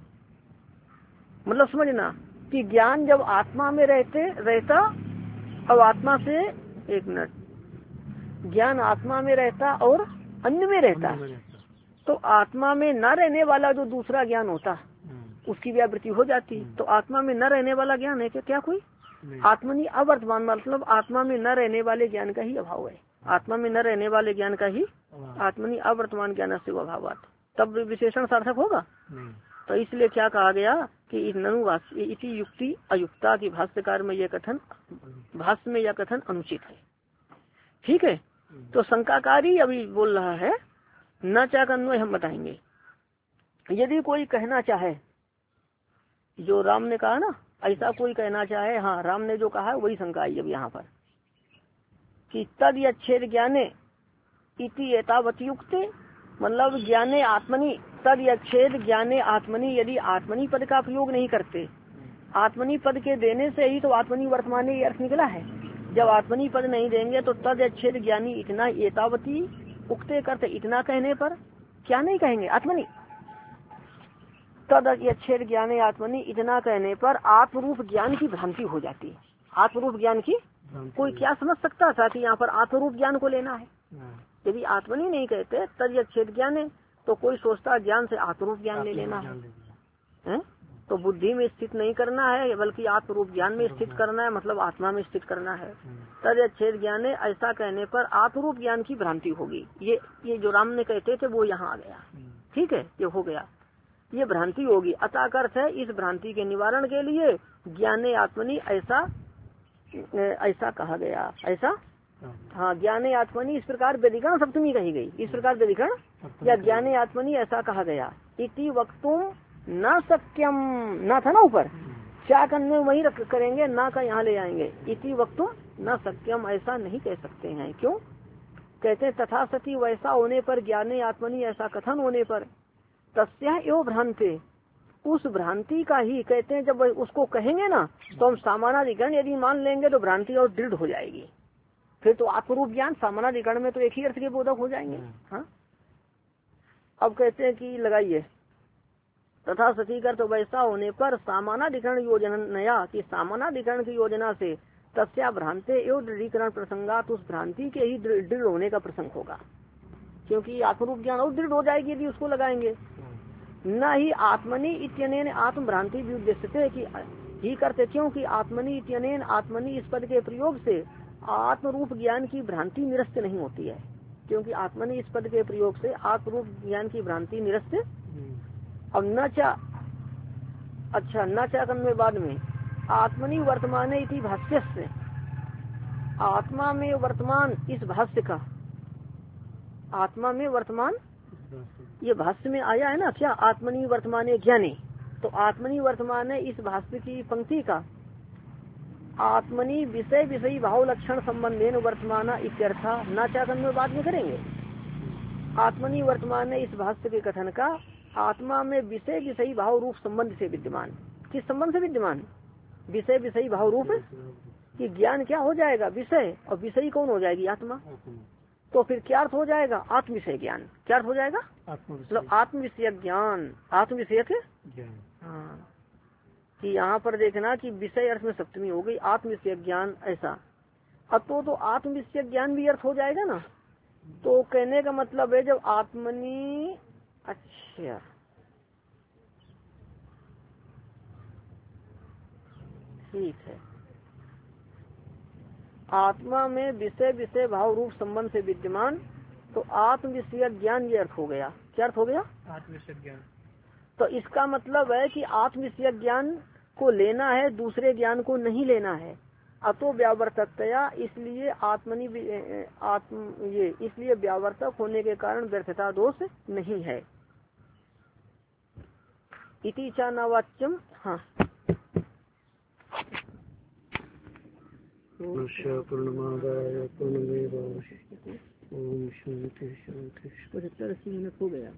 [SPEAKER 1] मतलब समझना कि ज्ञान जब आत्मा में रहते रहता, अब आत्मा से एक मिनट, ज्ञान आत्मा में रहता और अन्य में रहता, तो आत्मा में न रहने वाला जो दूसरा ज्ञान होता उसकी व्यावृत्ति हो जाती। तो आत्मा में न रहने वाला ज्ञान है क्या, क्या कोई? आत्मनि अवर्तमान मतलब आत्मा में न रहने वाले ज्ञान का ही अभाव है। आत्मा में न रहने वाले ज्ञान का ही आत्मनि अवर्तमान ज्ञान से अभावात, तब विशेषण सार्थक होगा। तो इसलिए क्या कहा गया कि ननु इति युक्ति अयुक्ता की भाष्यकार में यह कथन, भाष्य में यह कथन अनुचित है। ठीक है, तो शंकाकारी अभी बोल रहा है, न चाह अन्वय हम बताएंगे। यदि कोई कहना चाहे, जो राम ने कहा ना, ऐसा कोई कहना चाहे, हाँ राम ने जो कहा वही शंका आई अब यहाँ पर, कि तद यच्छेद ज्ञाने इति एतावत युक्ते, मतलब ज्ञाने आत्मनि, तद यच्छेद ज्ञाने आत्मनि, यदि आत्मनि पद का प्रयोग नहीं करते, आत्मनि पद के देने से ही तो आत्मनि वर्तमान ये अर्थ निकला है। जब आत्मनि पद नहीं देंगे तो तद यच्छेद ज्ञानी इतना एतावती उक्ते करते, इतना कहने पर क्या नहीं कहेंगे आत्मनि, तद यच्छेद ज्ञाने आत्मनि, इतना कहने पर आत्मरूप ज्ञान की भ्रांति हो जाती है। आत्मरूप ज्ञान की कोई क्या समझ सकता था कि यहाँ पर आत्मरूप ज्ञान को लेना है। यदि आत्मनि नहीं कहते तद यच्छेद ज्ञाने, तो कोई सोचता ज्ञान से आत्मरूप ज्ञान ले लेना है, है? तो बुद्धि में स्थित नहीं करना है, बल्कि आत्मरूप ज्ञान में स्थित करना है, मतलब आत्मा में स्थित करना है। तद यच्छेद ज्ञाने, ऐसा कहने पर आत्मरूप ज्ञान की भ्रांति होगी। ये ये जो राम ने कहते थे वो यहाँ आ गया। ठीक है, ये हो गया, ये भ्रांति होगी। अतः अर्थ है इस भ्रांति के निवारण के लिए ज्ञाने आत्मनि ऐसा ऐसा कहा गया। ऐसा हाँ, ज्ञाने आत्मनि इस प्रकार व्यधिकरण सप्तमी कही गई, इस प्रकार व्यधिकरण या ज्ञाने आत्मनि ऐसा कहा गया। इति वक्तुम न सक्यम, ना था ना ऊपर, क्या करने वही रख करेंगे, ना का यहाँ ले आएंगे। इति वक्तुम न सक्यम, ऐसा नहीं कह सकते हैं। क्यों कहते? तथा सती वैसा होने पर, ज्ञाने आत्मनि ऐसा कथन होने पर, तस्या एवं भ्रांते, उस भ्रांति का ही कहते हैं। जब उसको कहेंगे ना तो हम सामानाधिकरण यदि मान लेंगे तो भ्रांति और दृढ़ हो जाएगी। फिर तो आत्मरूप ज्ञान सामानाधिकरण में तो एक ही अर्थ के बोधक हो जाएंगे। हाँ, अब कहते हैं कि लगाइए तथा सती कर, तो वैसा होने पर सामानाधिकरण योजना नया, कि सामानाधिकरण की योजना से तस्या भ्रांते एवं दृढ़ीकरण प्रसंगात, उस भ्रांति के ही दृढ़ होने का प्रसंग होगा, क्योंकि आत्मरूप ज्ञान और दृढ़ हो जाएगी यदि उसको लगाएंगे। न ही आत्मनि इत्यनेन आत्म भ्रांति भी उद्देश्य थे कि ही करते, क्योंकि आत्मनि इत्यनेन आत्मनि इस पद के प्रयोग से आत्मरूप ज्ञान की भ्रांति निरस्त नहीं होती है, क्योंकि आत्मनि इस पद के प्रयोग से आत्मरूप ज्ञान की भ्रांति निरस्त। अब न चा, अच्छा न चा करने बाद में आत्मनि वर्तमान इति भाष्य से, आत्मा में वर्तमान इस भाष्य का, आत्मा में वर्तमान ये भाष्य में आया है ना, क्या आत्मनि वर्तमाने ज्ञाने, तो आत्मनि वर्तमाने इस भाष्य की पंक्ति का आत्मनि विषय विषयी भाव लक्षण संबंधेन वर्तमाना इत्यर्था न चाकन में बाद में करेंगे। आत्मनि वर्तमान इस भाष्य के कथन का आत्मा में विषय विषयी भाव रूप संबंध से विद्यमान, किस संबंध से विद्यमान? विषय विषयी भाव रूप कि ज्ञान क्या हो जाएगा? विषय, और विषयी कौन हो जाएगी? आत्मा। तो फिर क्या अर्थ हो जाएगा? आत्म विषय ज्ञान। क्या अर्थ हो जाएगा? मतलब आत्म विषय ज्ञान, आत्म विषय ज्ञान। हाँ, कि यहाँ पर देखना कि विषय अर्थ में सप्तमी हो गई, आत्म विषय ज्ञान ऐसा। अब तो, तो आत्म विषय ज्ञान भी अर्थ हो जाएगा ना। तो कहने का मतलब है जब आत्मनि, अच्छा ठीक है, आत्मा में विषय विषय भाव रूप संबंध से विद्यमान, तो आत्म विषय ज्ञान ये अर्थ हो गया। क्या अर्थ हो गया?
[SPEAKER 2] आत्म विषय ज्ञान।
[SPEAKER 1] तो इसका मतलब है कि आत्म विषय ज्ञान को लेना है, दूसरे ज्ञान को नहीं लेना है। अतो व्यावर्तकतया, इसलिए आत्मनि आत्म ये इसलिए व्यावर्तक होने के कारण व्यर्थता दोष नहीं है। इति चा नवाच्यम। हाँ पूर्णमादाय पूर्णमेवावशिष्यते। ओम शांति शांति। पचहत्तर अस्सी मिनट हो गया।